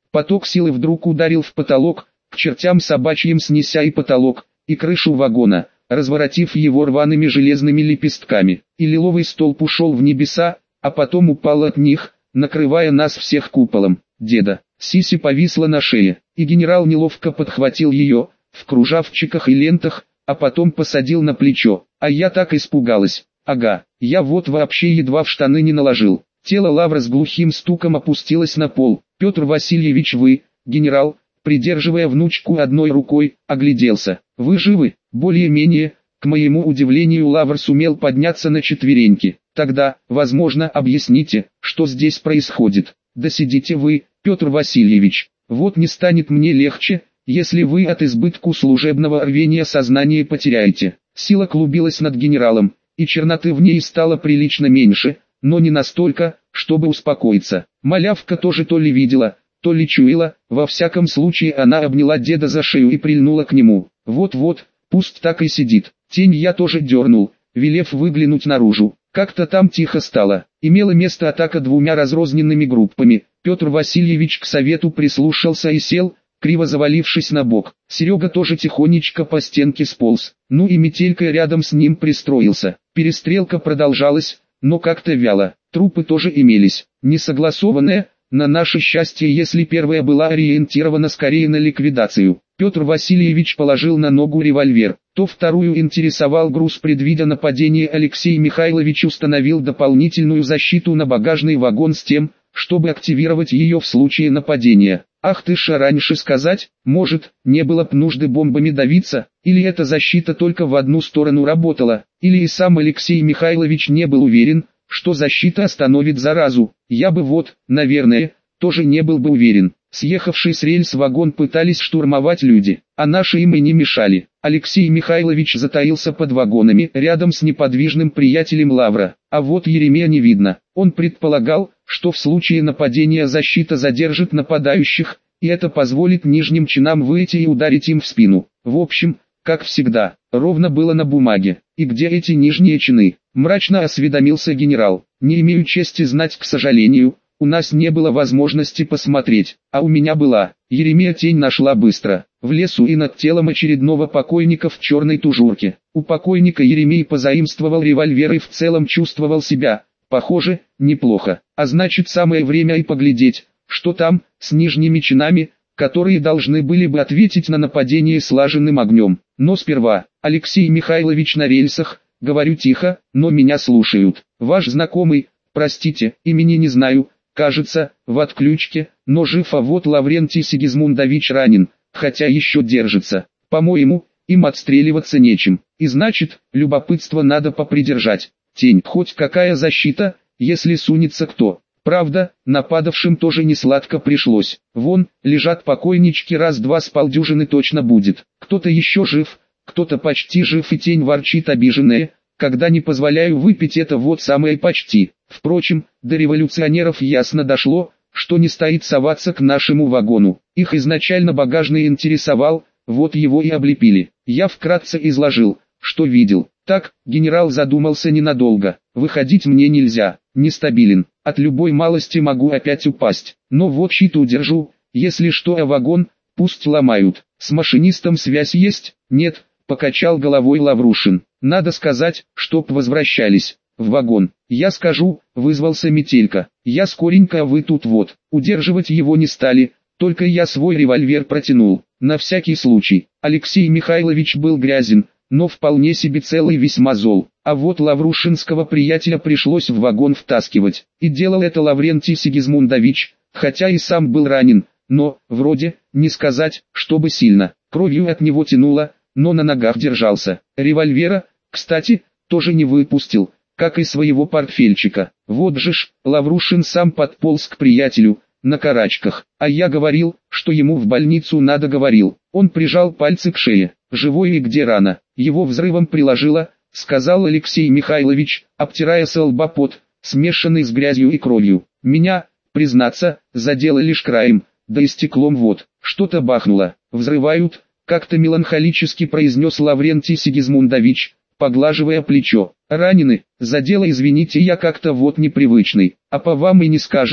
Поток силы вдруг ударил в потолок, к чертям собачьим снеся и потолок, и крышу вагона, разворотив его рваными железными лепестками, и лиловый столб ушел в небеса, а потом упал от них, накрывая нас всех куполом. Деда, Сиси повисла на шее, и генерал неловко подхватил ее, в кружавчиках и лентах, а потом посадил на плечо, а я так испугалась. Ага, я вот вообще едва в штаны не наложил. Тело Лавра с глухим стуком опустилось на пол. Петр Васильевич, вы, генерал, придерживая внучку одной рукой, огляделся. Вы живы? Более-менее. К моему удивлению, Лавр сумел подняться на четвереньки. Тогда, возможно, объясните, что здесь происходит. Да сидите вы, Петр Васильевич. Вот не станет мне легче, если вы от избытку служебного рвения сознание потеряете. Сила клубилась над генералом, и черноты в ней стало прилично меньше, но не настолько, чтобы успокоиться. Малявка тоже то ли видела, то ли чуяла, во всяком случае она обняла деда за шею и прильнула к нему. Вот-вот, пусть так и сидит. Тень я тоже дернул, велев выглянуть наружу. Как-то там тихо стало. Имела место атака двумя разрозненными группами. Петр Васильевич к совету прислушался и сел, криво завалившись на бок. Серега тоже тихонечко по стенке сполз. Ну и Метелька рядом с ним пристроился. Перестрелка продолжалась, но как-то вяло. Трупы тоже имелись, несогласованные, на наше счастье, если первая была ориентирована скорее на ликвидацию. Петр Васильевич положил на ногу револьвер, то вторую интересовал груз. Предвидя нападение, Алексей Михайлович установил дополнительную защиту на багажный вагон с тем, чтобы активировать ее в случае нападения. Ах ты ж, раньше сказать, может, не было б нужды бомбами давиться, или эта защита только в одну сторону работала, или и сам Алексей Михайлович не был уверен, что защита остановит заразу. Я бы вот, наверное, тоже не был бы уверен. Съехавший с рельс вагон пытались штурмовать люди, а наши им и не мешали. Алексей Михайлович затаился под вагонами, рядом с неподвижным приятелем Лавра. А вот Еремея не видно. Он предполагал, что в случае нападения защита задержит нападающих, и это позволит нижним чинам выйти и ударить им в спину. В общем, как всегда, ровно было на бумаге. И где эти нижние чины? Мрачно осведомился генерал. Не имею чести знать, к сожалению. У нас не было возможности посмотреть, а у меня была. Еремея тень нашла быстро, в лесу и над телом очередного покойника в черной тужурке. У покойника Еремей позаимствовал револьвер и в целом чувствовал себя, похоже, неплохо. А значит, самое время и поглядеть, что там, с нижними чинами, которые должны были бы ответить на нападение слаженным огнем. Но сперва, Алексей Михайлович на рельсах, говорю тихо, но меня слушают. Ваш знакомый, простите, имени не знаю, кажется, в отключке, но жив, а вот Лаврентий Сигизмундович ранен, хотя еще держится. По-моему, им отстреливаться нечем, и значит, любопытство надо попридержать. Тень, хоть какая защита, если сунется кто. Правда, нападавшим тоже не сладко пришлось. Вон, лежат покойнички, раз-два с полдюжины точно будет. Кто-то еще жив, кто-то почти жив, и тень ворчит обиженная, когда не позволяю выпить это вот самое почти. Впрочем, до революционеров ясно дошло, что не стоит соваться к нашему вагону. Их изначально багажный интересовал, вот его и облепили. Я вкратце изложил, что видел. Так, генерал задумался ненадолго. Выходить мне нельзя, нестабилен. От любой малости могу опять упасть. Но вот щит удержу, если что, а вагон, пусть ломают. С машинистом связь есть? Нет, покачал головой Лаврушин. Надо сказать, чтоб возвращались. В вагон. Я скажу, вызвался Метелька. Я скоренько, а вы тут вот. Удерживать его не стали, только я свой револьвер протянул. На всякий случай. Алексей Михайлович был грязен, но вполне себе целый, весьма зол. А вот лаврушинского приятеля пришлось в вагон втаскивать. И делал это Лаврентий Сигизмундович, хотя и сам был ранен, но, вроде, не сказать, чтобы сильно. Кровью от него тянуло, но на ногах держался. Револьвера, кстати, тоже не выпустил, как и своего портфельчика. Вот же ж, Лаврушин сам подполз к приятелю, на карачках. А я говорил, что ему в больницу надо, говорил. Он прижал пальцы к шее. Живой, и где рана? Его взрывом приложило, сказал Алексей Михайлович, обтирая со лба пот, смешанный с грязью и кровью. Меня, признаться, задело лишь краем, да и стеклом вот. Что-то бахнуло. Взрывают, как-то меланхолически произнес Лаврентий Сигизмундович, поглаживая плечо. Ранены, задело, извините, я как-то вот непривычный. А по вам и не скажешь,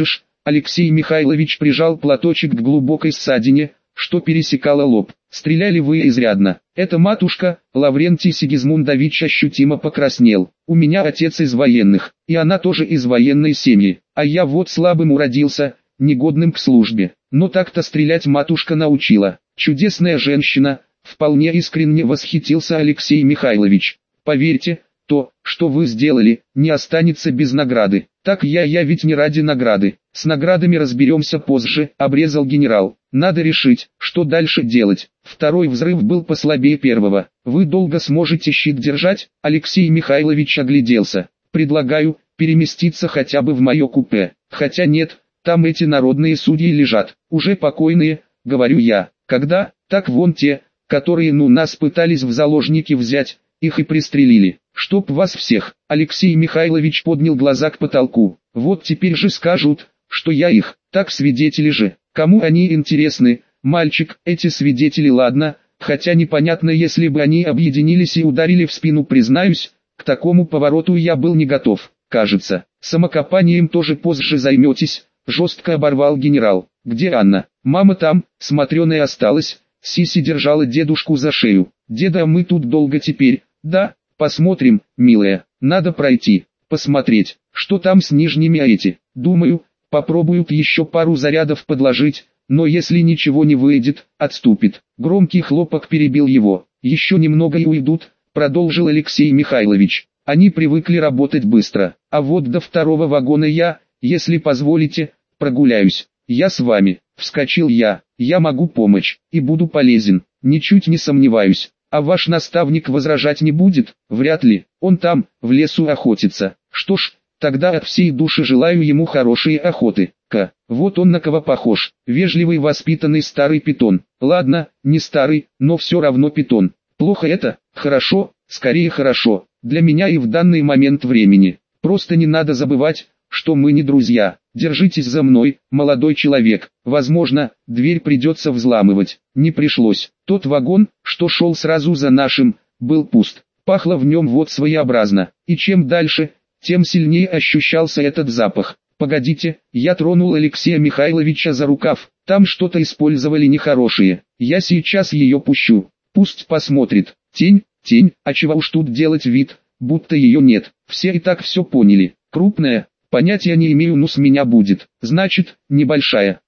Алексей Михайлович прижал платочек к глубокой ссадине, что пересекала лоб. Стреляли вы изрядно. Это матушка, Лаврентий Сигизмундович ощутимо покраснел. У меня отец из военных, и она тоже из военной семьи, а я вот слабым уродился, негодным к службе. Но так-то стрелять матушка научила. Чудесная женщина, вполне искренне восхитился Алексей Михайлович. Поверьте, то, что вы сделали, не останется без награды. Так я ведь не ради награды. С наградами разберемся позже, обрезал генерал. Надо решить, что дальше делать. Второй взрыв был послабее первого. Вы долго сможете щит держать? Алексей Михайлович огляделся. Предлагаю переместиться хотя бы в мое купе. Хотя нет, там эти народные судьи лежат, уже покойные, говорю я. Когда? Так вон те, которые нас пытались в заложники взять, их и пристрелили. Чтоб вас всех. Алексей Михайлович поднял глаза к потолку. Вот теперь же скажут, что я их. Так свидетели же. Кому они интересны? Мальчик, эти свидетели ладно, хотя непонятно, если бы они объединились и ударили в спину, признаюсь, к такому повороту я был не готов. Кажется, самокопанием тоже позже займетесь, жестко оборвал генерал. Где Анна? Мама там, смотреная осталась. Сиси держала дедушку за шею. Деда, а мы тут долго теперь? Да, посмотрим, милая. Надо пройти, посмотреть, что там с нижними, а эти. Думаю, попробуют еще пару зарядов подложить, но если ничего не выйдет, отступит. Громкий хлопок перебил его. Еще немного и уйдут, продолжил Алексей Михайлович. Они привыкли работать быстро, а вот до второго вагона я, если позволите, прогуляюсь. Я с вами, вскочил я могу помочь, и буду полезен, ничуть не сомневаюсь. А ваш наставник возражать не будет? Вряд ли, он там, в лесу охотится. Что ж, тогда от всей души желаю ему хорошей охоты. Вот он на кого похож, вежливый воспитанный старый питон. Ладно, не старый, но все равно питон. Плохо это? Хорошо, скорее хорошо, для меня и в данный момент времени. Просто не надо забывать, что мы не друзья. Держитесь за мной, молодой человек. Возможно, дверь придется взламывать. Не пришлось. Тот вагон, что шел сразу за нашим, был пуст. Пахло в нем вот своеобразно. И чем дальше, тем сильнее ощущался этот запах. Погодите, я тронул Алексея Михайловича за рукав. Там что-то использовали нехорошее. Я сейчас ее пущу. Пусть посмотрит. Тень, а чего уж тут делать вид, будто ее нет. Все и так все поняли. Крупная. Понятия не имею, но с меня будет. Значит, небольшая.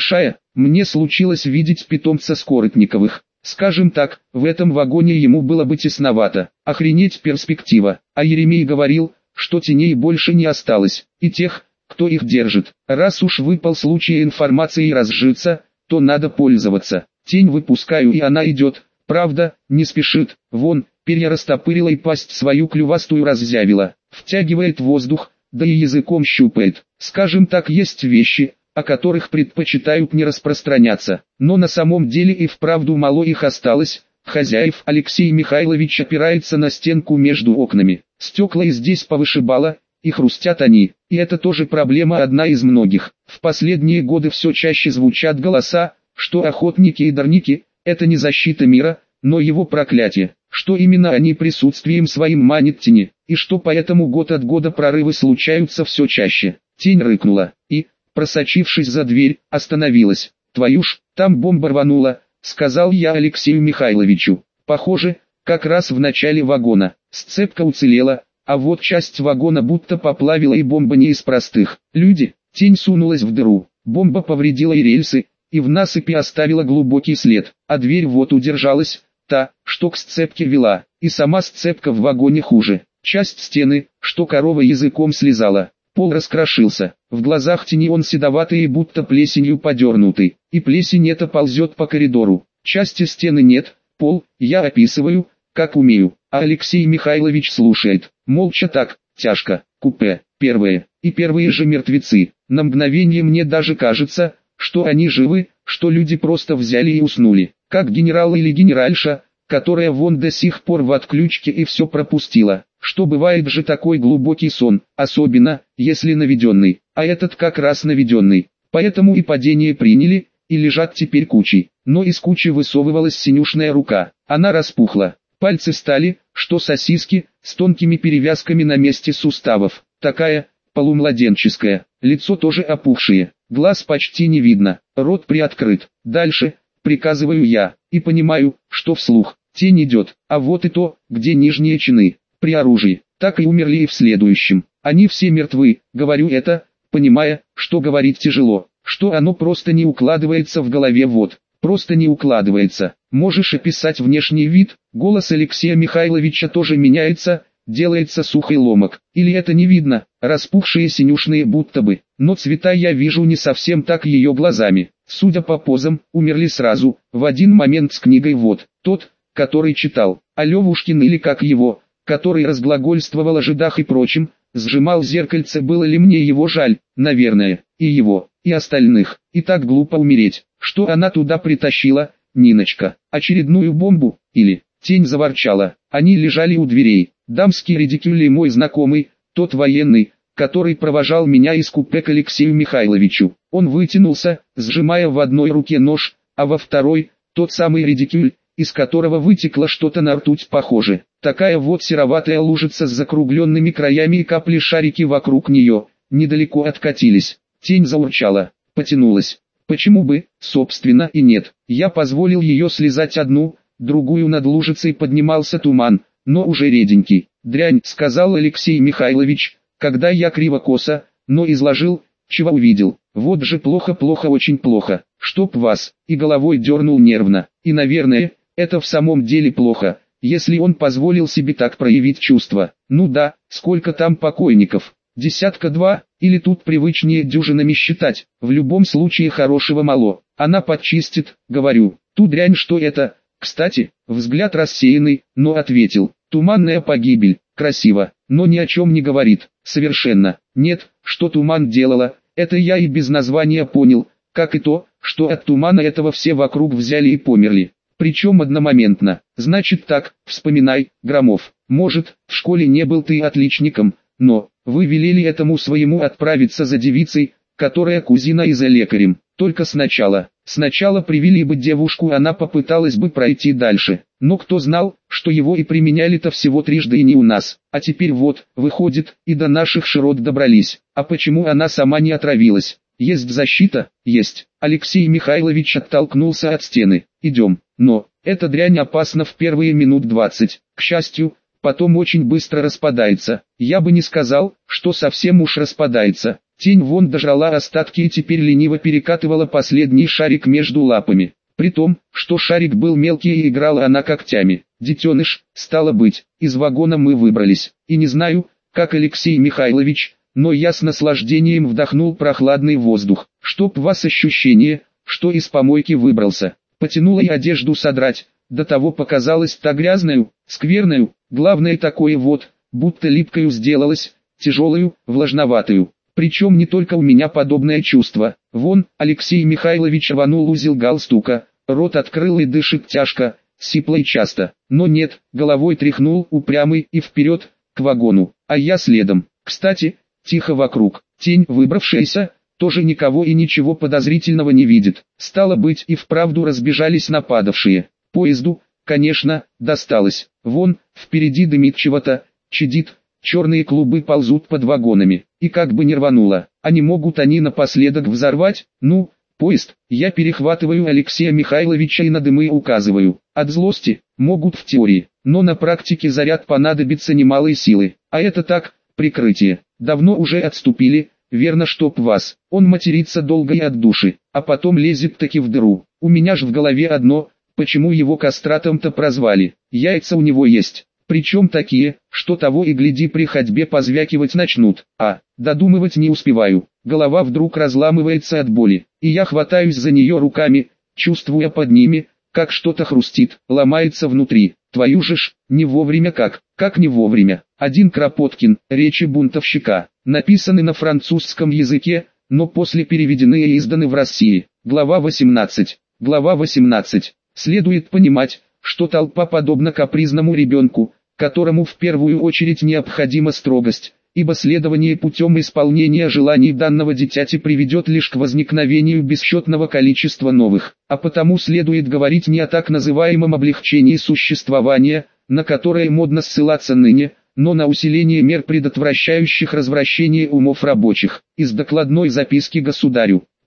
Мне случилось видеть питомца Скоротниковых. Скажем так, в этом вагоне ему было бы тесновато. Охренеть перспектива. А Еремей говорил, что теней больше не осталось. И тех, кто их держит. Раз уж выпал случай информации разжиться, то надо пользоваться. Тень выпускаю, и она идет. Правда, не спешит. Вон, перья растопырила и пасть свою клювастую раззявила. Втягивает воздух. Да и языком щупает. Скажем так, есть вещи, о которых предпочитают не распространяться. Но на самом деле и вправду мало их осталось. Хозяев Алексей Михайлович опирается на стенку между окнами. Стекла и здесь повышибало, и хрустят они. И это тоже проблема, одна из многих. В последние годы все чаще звучат голоса, что охотники и дарники – это не защита мира, но его проклятие. Что именно они присутствием своим манят тени, и что поэтому год от года прорывы случаются все чаще. Тень рыкнула, и, просочившись за дверь, остановилась. «Твою ж, там бомба рванула», — сказал я Алексею Михайловичу. «Похоже, как раз в начале вагона. Сцепка уцелела, а вот часть вагона будто поплавила, и бомба не из простых. Люди». Тень сунулась в дыру. Бомба повредила и рельсы, и в насыпи оставила глубокий след, а дверь вот удержалась. Та, что к сцепке вела, и сама сцепка в вагоне хуже. Часть стены, что корова языком слезала. Пол раскрошился. В глазах тени он седоватый и будто плесенью подернутый. И плесень эта ползет по коридору. Части стены нет, пол, я описываю, как умею. А Алексей Михайлович слушает. Молча так, тяжко. Купе, первые, и первые же мертвецы. На мгновение мне даже кажется, что они живы, что люди просто взяли и уснули. Как генерал или генеральша, которая вон до сих пор в отключке и все пропустила. Что бывает же такой глубокий сон, особенно, если наведенный, а этот как раз наведенный. Поэтому и падение приняли, и лежат теперь кучей. Но из кучи высовывалась синюшная рука. Она распухла. Пальцы стали, что сосиски, с тонкими перевязками на месте суставов. Такая, полумладенческая. Лицо тоже опухшее. глаз почти не видно, рот приоткрыт. Дальше, приказываю я, и понимаю, что вслух. Тень идет, а вот и то, где нижние чины, при оружии, так и умерли и в следующем. Они все мертвы, говорю это, понимая, что говорить тяжело, что оно просто не укладывается в голове вот. Просто не укладывается. Можешь описать внешний вид? Голос Алексея Михайловича тоже меняется, делается сухой ломок. Или это не видно, распухшие синюшные будто бы. Но цвета я вижу не совсем так ее глазами. Судя по позам, умерли сразу, в один момент с книгой вот. Тот, который читал, а Левушкин или как его, который разглагольствовал о жидах и прочем, сжимал зеркальце, было ли мне его жаль, наверное, и его, и остальных, и так глупо умереть, что она туда притащила, Ниночка, очередную бомбу, или, тень заворчала, они лежали у дверей, дамский редикюль и мой знакомый, тот военный, который провожал меня из купе к Алексею Михайловичу, он вытянулся, сжимая в одной руке нож, а во второй, тот самый редикюль, из которого вытекло что-то на ртуть похоже. Такая вот сероватая лужица с закругленными краями и капли-шарики вокруг нее, недалеко откатились. Тень заурчала, потянулась. Почему бы, собственно, и нет. Я позволил ее слезать одну, другую над лужицей поднимался туман, но уже реденький. «Дрянь», — сказал Алексей Михайлович, когда я криво-косо, но изложил, чего увидел. «Вот же плохо, очень плохо, чтоб вас», и головой дернул нервно. И, наверное, это в самом деле плохо, если он позволил себе так проявить чувства. Ну да, сколько там покойников? Десятка-два, или тут привычнее дюжинами считать, в любом случае хорошего мало. Она подчистит, говорю, ту дрянь, что это. Кстати, взгляд рассеянный, но ответил, туманная погибель, красиво, но ни о чем не говорит, совершенно. Нет, что туман делала, это я и без названия понял, как и то, что от тумана этого все вокруг взяли и померли. Причем одномоментно. Значит так, вспоминай, Громов. Может, в школе не был ты отличником, но вы велели этому своему отправиться за девицей, которая кузина и за лекарем. Только сначала привели бы девушку, она попыталась бы пройти дальше. Но кто знал, что его и применяли-то всего трижды и не у нас. А теперь вот, выходит, и до наших широт добрались. А почему она сама не отравилась? Есть защита? Есть. Алексей Михайлович оттолкнулся от стены. Идем. Но, эта дрянь опасна в первые минут 20. К счастью, потом очень быстро распадается. Я бы не сказал, что совсем уж распадается. Тень вон дожрала остатки и теперь лениво перекатывала последний шарик между лапами. При том, что шарик был мелкий и играла она когтями. Детеныш, стало быть, из вагона мы выбрались. И не знаю, как Алексей Михайлович, но я с наслаждением вдохнул прохладный воздух. Чтоб вас ощущение, что из помойки выбрался. Потянула и одежду содрать, до того показалось та грязную, скверную, главное такое вот, будто липкою сделалась, тяжелую, влажноватую. Причем не только у меня подобное чувство. Вон, Алексей Михайлович рванул узел галстука, рот открыл и дышит тяжко, сипло и часто. Но нет, головой тряхнул упрямый и вперед, к вагону, а я следом. Кстати, тихо вокруг, тень, выбравшаяся, тоже никого и ничего подозрительного не видит. Стало быть, и вправду разбежались нападавшие. Поезду, конечно, досталось. Вон, впереди дымит чего-то, чадит, черные клубы ползут под вагонами. И как бы не рвануло, а не могут они напоследок взорвать? Ну, поезд, я перехватываю Алексея Михайловича и на дымы указываю. От злости, могут в теории, но на практике заряд понадобится немалой силы. А это так, прикрытие. Давно уже отступили. Верно, чтоб вас. Он матерится долго и от души, а потом лезет таки в дыру. У меня ж в голове одно, почему его кастратом-то прозвали. Яйца у него есть, причем такие, что того и гляди при ходьбе позвякивать начнут. А, додумывать не успеваю. Голова вдруг разламывается от боли, и я хватаюсь за нее руками, чувствуя под ними, как что-то хрустит, ломается внутри. Твою же ж, не вовремя как не вовремя. Один Кропоткин, речи бунтовщика, написаны на французском языке, но после переведены и изданы в России. Глава 18. Глава 18. Следует понимать, что толпа подобна капризному ребенку, которому в первую очередь необходима строгость, ибо следование путем исполнения желаний данного дитяти приведет лишь к возникновению бесчетного количества новых, а потому следует говорить не о так называемом облегчении существования, на которое модно ссылаться ныне, но на усиление мер, предотвращающих развращение умов рабочих. Из докладной записки государю.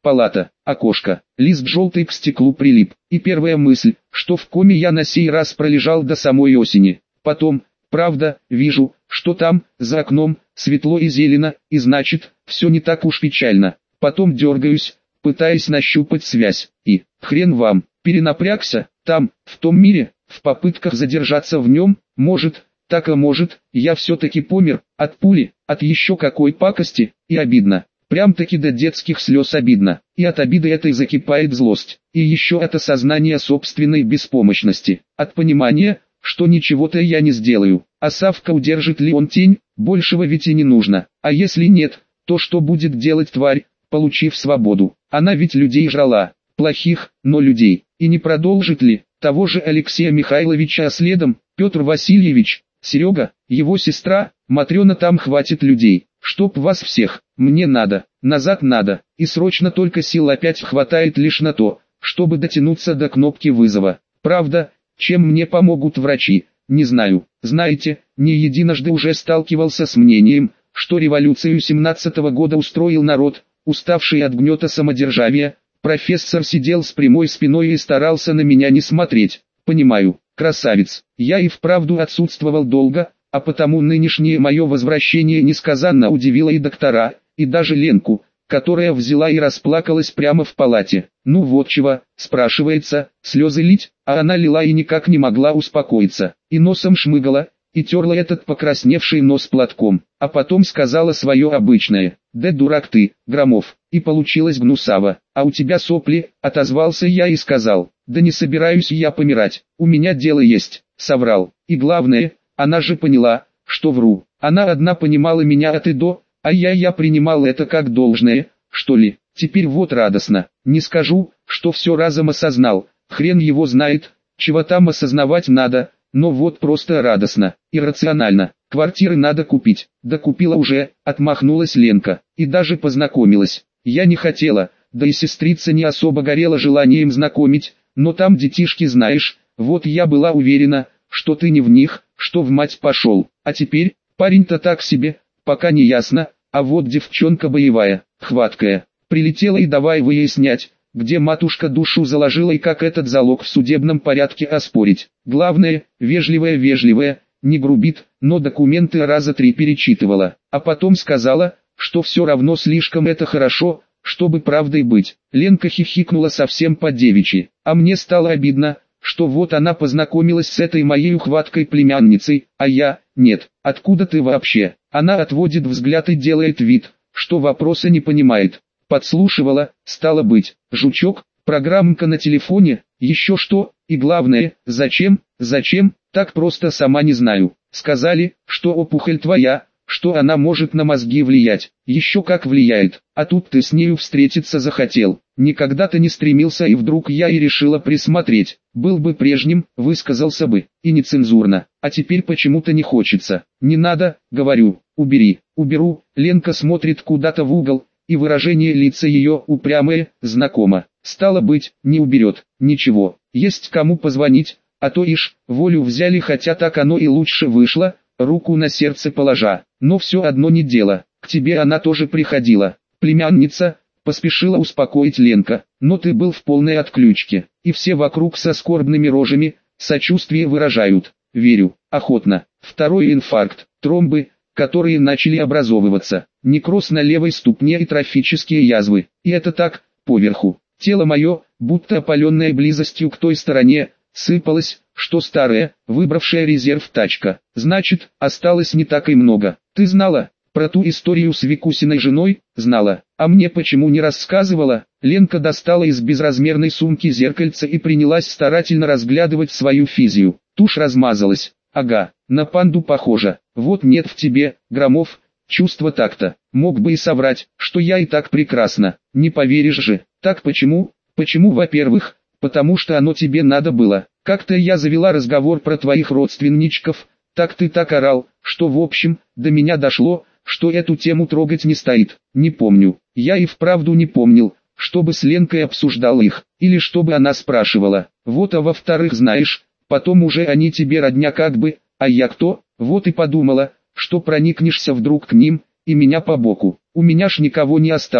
палата, окошко, лист желтый к стеклу прилип, и первая мысль, что в коме я на сей раз пролежал до самой осени. Потом, правда, вижу, что там, за окном, светло и зелено, и значит, все не так уж печально. Потом дергаюсь, пытаясь нащупать связь, и, хрен вам, перенапрягся, там, в том мире, в попытках задержаться в нем, может, так и может, я все-таки помер, от пули, от еще какой пакости, и обидно. Прям-таки до детских слез обидно, и от обиды этой закипает злость, и еще от осознания собственной беспомощности, от понимания, что ничего-то я не сделаю, а Савка удержит ли он тень, большего ведь и не нужно, а если нет, то что будет делать тварь, получив свободу, она ведь людей жрала, плохих, но людей, и не продолжит ли, того же Алексея Михайловича, а следом, Петр Васильевич, Серега, его сестра, Матрена, там хватит людей. Чтоб вас всех, мне надо, назад надо, и срочно только сил опять хватает лишь на то, чтобы дотянуться до кнопки вызова. Правда, чем мне помогут врачи, не знаю. Знаете, не единожды уже сталкивался с мнением, что революцию 17-го года устроил народ, уставший от гнета самодержавия. Профессор сидел с прямой спиной и старался на меня не смотреть. Понимаю, красавец, я и вправду отсутствовал долго, а потому нынешнее мое возвращение несказанно удивило и доктора, и даже Ленку, которая взяла и расплакалась прямо в палате. Ну вот чего, спрашивается, слезы лить, а она лила и никак не могла успокоиться, и носом шмыгала, и терла этот покрасневший нос платком, а потом сказала свое обычное: «Да дурак ты, Громов», и получилось гнусаво. «А у тебя сопли», отозвался я и сказал: «Да не собираюсь я помирать, у меня дело есть», соврал, и главное, она же поняла, что вру. Она одна понимала меня от и до, а я принимал это как должное, что ли. Теперь вот радостно. Не скажу, что все разом осознал, хрен его знает, чего там осознавать надо, но вот просто радостно, иррационально. Квартиры надо купить. Да купила уже, отмахнулась Ленка, и даже познакомилась. Я не хотела, да и сестрица не особо горела желанием знакомить, но там детишки знаешь, вот я была уверена, что ты не в них, что в мать пошел, а теперь, парень-то так себе, пока не ясно, а вот девчонка боевая, хваткая, прилетела и давай выяснять, где матушка душу заложила и как этот залог в судебном порядке оспорить. Главное, вежливая, не грубит, но документы раза 3 перечитывала, а потом сказала, что все равно слишком это хорошо, чтобы правдой быть. Ленка хихикнула совсем по-девичьи, а мне стало обидно, что вот она познакомилась с этой моей ухваткой племянницей, а я, нет, откуда ты вообще? Она отводит взгляд и делает вид, что вопроса не понимает. Подслушивала, стало быть, жучок, программка на телефоне, еще что, и главное, зачем, так просто сама не знаю. Сказали, что опухоль твоя, что она может на мозги влиять, еще как влияет, а тут ты с нею встретиться захотел. Никогда-то не стремился, и вдруг я и решила присмотреть. Был бы прежним, высказался бы, и нецензурно, а теперь почему-то не хочется. Не надо, говорю, убери. Уберу. Ленка смотрит куда-то в угол, и выражение лица ее упрямое, знакомо. Стало быть, не уберет. Ничего, есть кому позвонить, а то ишь, волю взяли, хотя так оно и лучше вышло, руку на сердце положа. Но все одно не дело, к тебе она тоже приходила. Племянница, поспешила успокоить Ленка, но ты был в полной отключке, и все вокруг со скорбными рожами, сочувствие выражают. Верю, охотно. Второй инфаркт, тромбы, которые начали образовываться, некроз на левой ступне и трофические язвы. И это так, поверху. Тело мое, будто опаленное близостью к той стороне, сыпалось, что старая, выбравшая резерв тачка. Значит, осталось не так и много. Ты знала про ту историю с Викусиной женой? Знала. А мне почему не рассказывала? Ленка достала из безразмерной сумки зеркальце и принялась старательно разглядывать свою физию. Тушь размазалась. Ага, на панду похоже. Вот нет в тебе, Громов, чувство такта. Мог бы и соврать, что я и так прекрасна. Не поверишь же. Так почему? Почему, во-первых, потому что оно тебе надо было. Как-то я завела разговор про твоих родственничков, так ты так орал, что в общем, до меня дошло, что эту тему трогать не стоит. Не помню. Я и вправду не помнил, чтобы с Ленкой обсуждал их, или чтобы она спрашивала. Вот, а во-вторых, знаешь, потом уже они тебе родня как бы, а я кто? Вот и подумала, что проникнешься вдруг к ним, и меня по боку. У меня ж никого не осталось,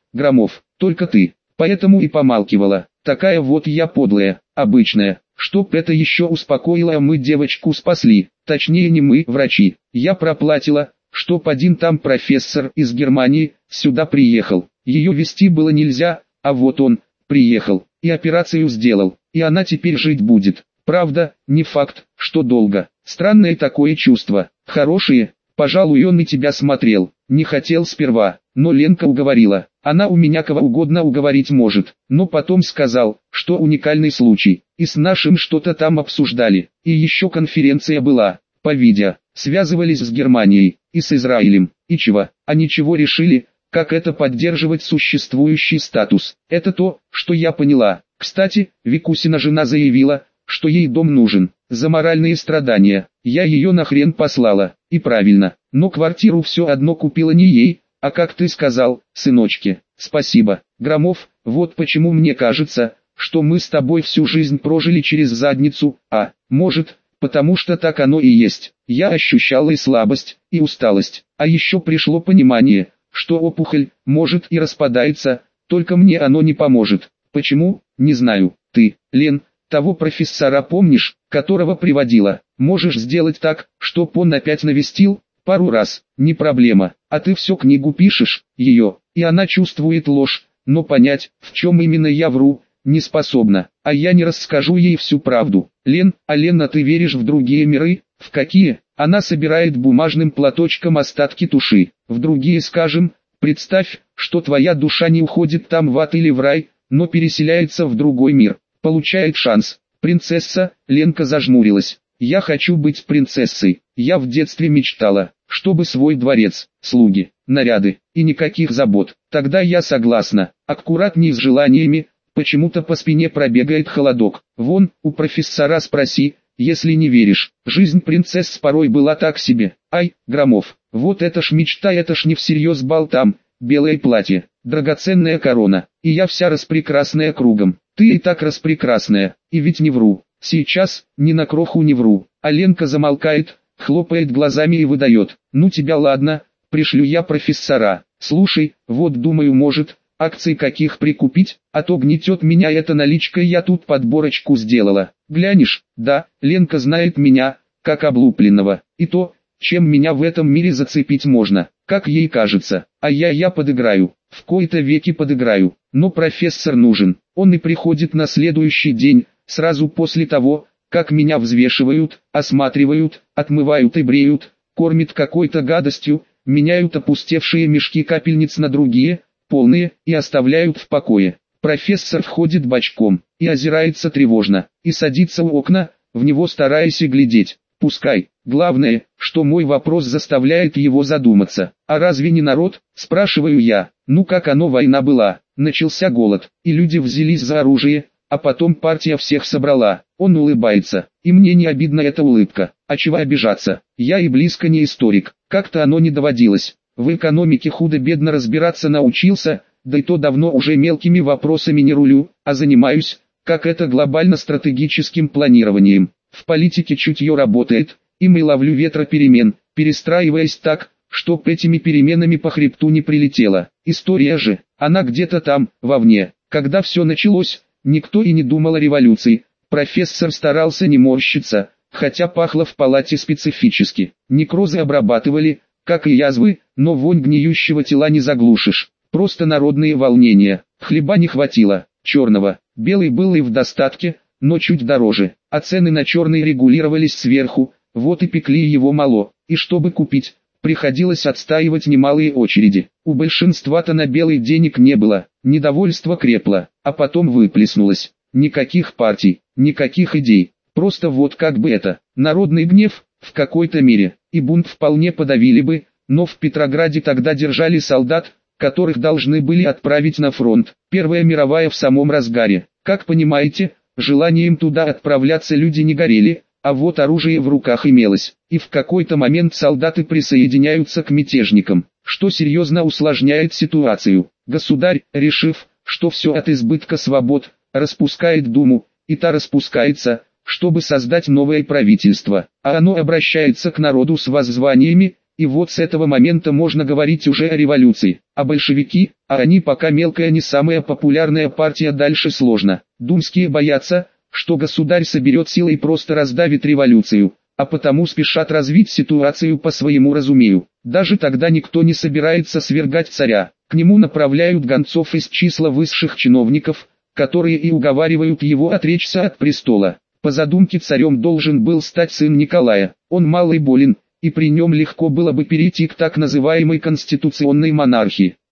Громов, только ты, поэтому и помалкивала. Такая вот я подлая, обычная. Чтоб это еще успокоило, а мы девочку спасли, точнее не мы, врачи. Я проплатила, чтоб один там профессор из Германии сюда приехал. Ее везти было нельзя, а вот он приехал и операцию сделал, и она теперь жить будет. Правда, не факт, что долго. Странное такое чувство. Хорошие, пожалуй, он и тебя смотрел. Не хотел сперва, но Ленка уговорила. Она у меня кого угодно уговорить может, но потом сказал, что уникальный случай. И с нашим что-то там обсуждали. И еще конференция была, по видео. Связывались с Германией и с Израилем. И чего? А ничего решили, как это поддерживать существующий статус. Это то, что я поняла. Кстати, Викусина жена заявила, что ей дом нужен, за моральные страдания. Я ее нахрен послала, и правильно, но квартиру все одно купила не ей, а как ты сказал, сыночке. Спасибо, Громов, вот почему мне кажется, что мы с тобой всю жизнь прожили через задницу, а, может, потому что так оно и есть. Я ощущала и слабость, и усталость, а еще пришло понимание, что опухоль, может и распадается, только мне оно не поможет. Почему, не знаю. Ты, Лен, того профессора помнишь, которого приводила? Можешь сделать так, чтоб он опять навестил? Пару раз, не проблема. А ты все книгу пишешь, ее, и она чувствует ложь, но понять, в чем именно я вру, не способна. А я не расскажу ей всю правду. Лен, а Лена, ты веришь в другие миры? В какие? Она собирает бумажным платочком остатки туши. В другие, скажем, представь, что твоя душа не уходит там в ад или в рай, но переселяется в другой мир. Получает шанс. Принцесса, Ленка зажмурилась. Я хочу быть принцессой. Я в детстве мечтала, чтобы свой дворец, слуги, наряды и никаких забот. Тогда я согласна. Аккуратней с желаниями, почему-то по спине пробегает холодок. Вон, у профессора спроси, если не веришь. Жизнь принцесс порой была так себе. Ай, Громов, вот это ж мечта, это ж не всерьез бал там. Белое платье, драгоценная корона, и я вся распрекрасная кругом. Ты и так распрекрасная, и ведь не вру. Сейчас, ни на кроху не вру. А Ленка замолкает, хлопает глазами и выдает. Ну тебя ладно, пришлю я профессора. Слушай, вот думаю, может, акций каких прикупить, а то гнетет меня эта наличка, я тут подборочку сделала. Глянешь? Да, Ленка знает меня, как облупленного, и то, чем меня в этом мире зацепить можно, как ей кажется. А я подыграю, в кои-то веки подыграю. Но профессор нужен, он и приходит на следующий день, сразу после того, как меня взвешивают, осматривают, отмывают и бреют, кормят какой-то гадостью, меняют опустевшие мешки капельниц на другие, полные, и оставляют в покое. Профессор входит бочком, и озирается тревожно, и садится у окна, в него стараясь и глядеть. Пускай. Главное, что мой вопрос заставляет его задуматься. А разве не народ, спрашиваю я. Ну как оно, война была, начался голод, и люди взялись за оружие, а потом партия всех собрала. Он улыбается, и мне не обидна эта улыбка. А чего обижаться? Я и близко не историк, как-то оно не доводилось. В экономике худо-бедно разбираться научился, да и то давно уже мелкими вопросами не рулю, а занимаюсь, как это, глобально-стратегическим планированием. В политике чутье работает, и мы ловлю ветра перемен, перестраиваясь так, чтоб этими переменами по хребту не прилетело. История же, она где-то там, вовне. Когда все началось, никто и не думал о революции. Профессор старался не морщиться, хотя пахло в палате специфически. Некрозы обрабатывали, как и язвы, но вонь гниющего тела не заглушишь. Просто народные волнения. Хлеба не хватило, черного, белый был и в достатке, но чуть дороже, а цены на черный регулировались сверху, вот и пекли его мало, и чтобы купить, приходилось отстаивать немалые очереди. У большинства-то на белый денег не было, недовольство крепло, а потом выплеснулось. Никаких партий, никаких идей, просто вот как бы это, народный гнев, в какой-то мере, и бунт вполне подавили бы, но в Петрограде тогда держали солдат, которых должны были отправить на фронт. Первая мировая в самом разгаре, как понимаете. Желанием туда отправляться люди не горели, а вот оружие в руках имелось, и в какой-то момент солдаты присоединяются к мятежникам, что серьезно усложняет ситуацию. Государь, решив, что все от избытка свобод, распускает Думу, и та распускается, чтобы создать новое правительство, а оно обращается к народу с воззваниями, И вот с этого момента можно говорить уже о революции. А большевики, а они пока мелкая не самая популярная партия, дальше сложно. Думские боятся, что государь соберет силы и просто раздавит революцию, а потому спешат развить ситуацию по своему разумению. Даже тогда никто не собирается свергать царя. К нему направляют гонцов из числа высших чиновников, которые и уговаривают его отречься от престола. По задумке царем должен был стать сын Николая. Он малый болен, и при нем легко было бы перейти к так называемой конституционной монархии.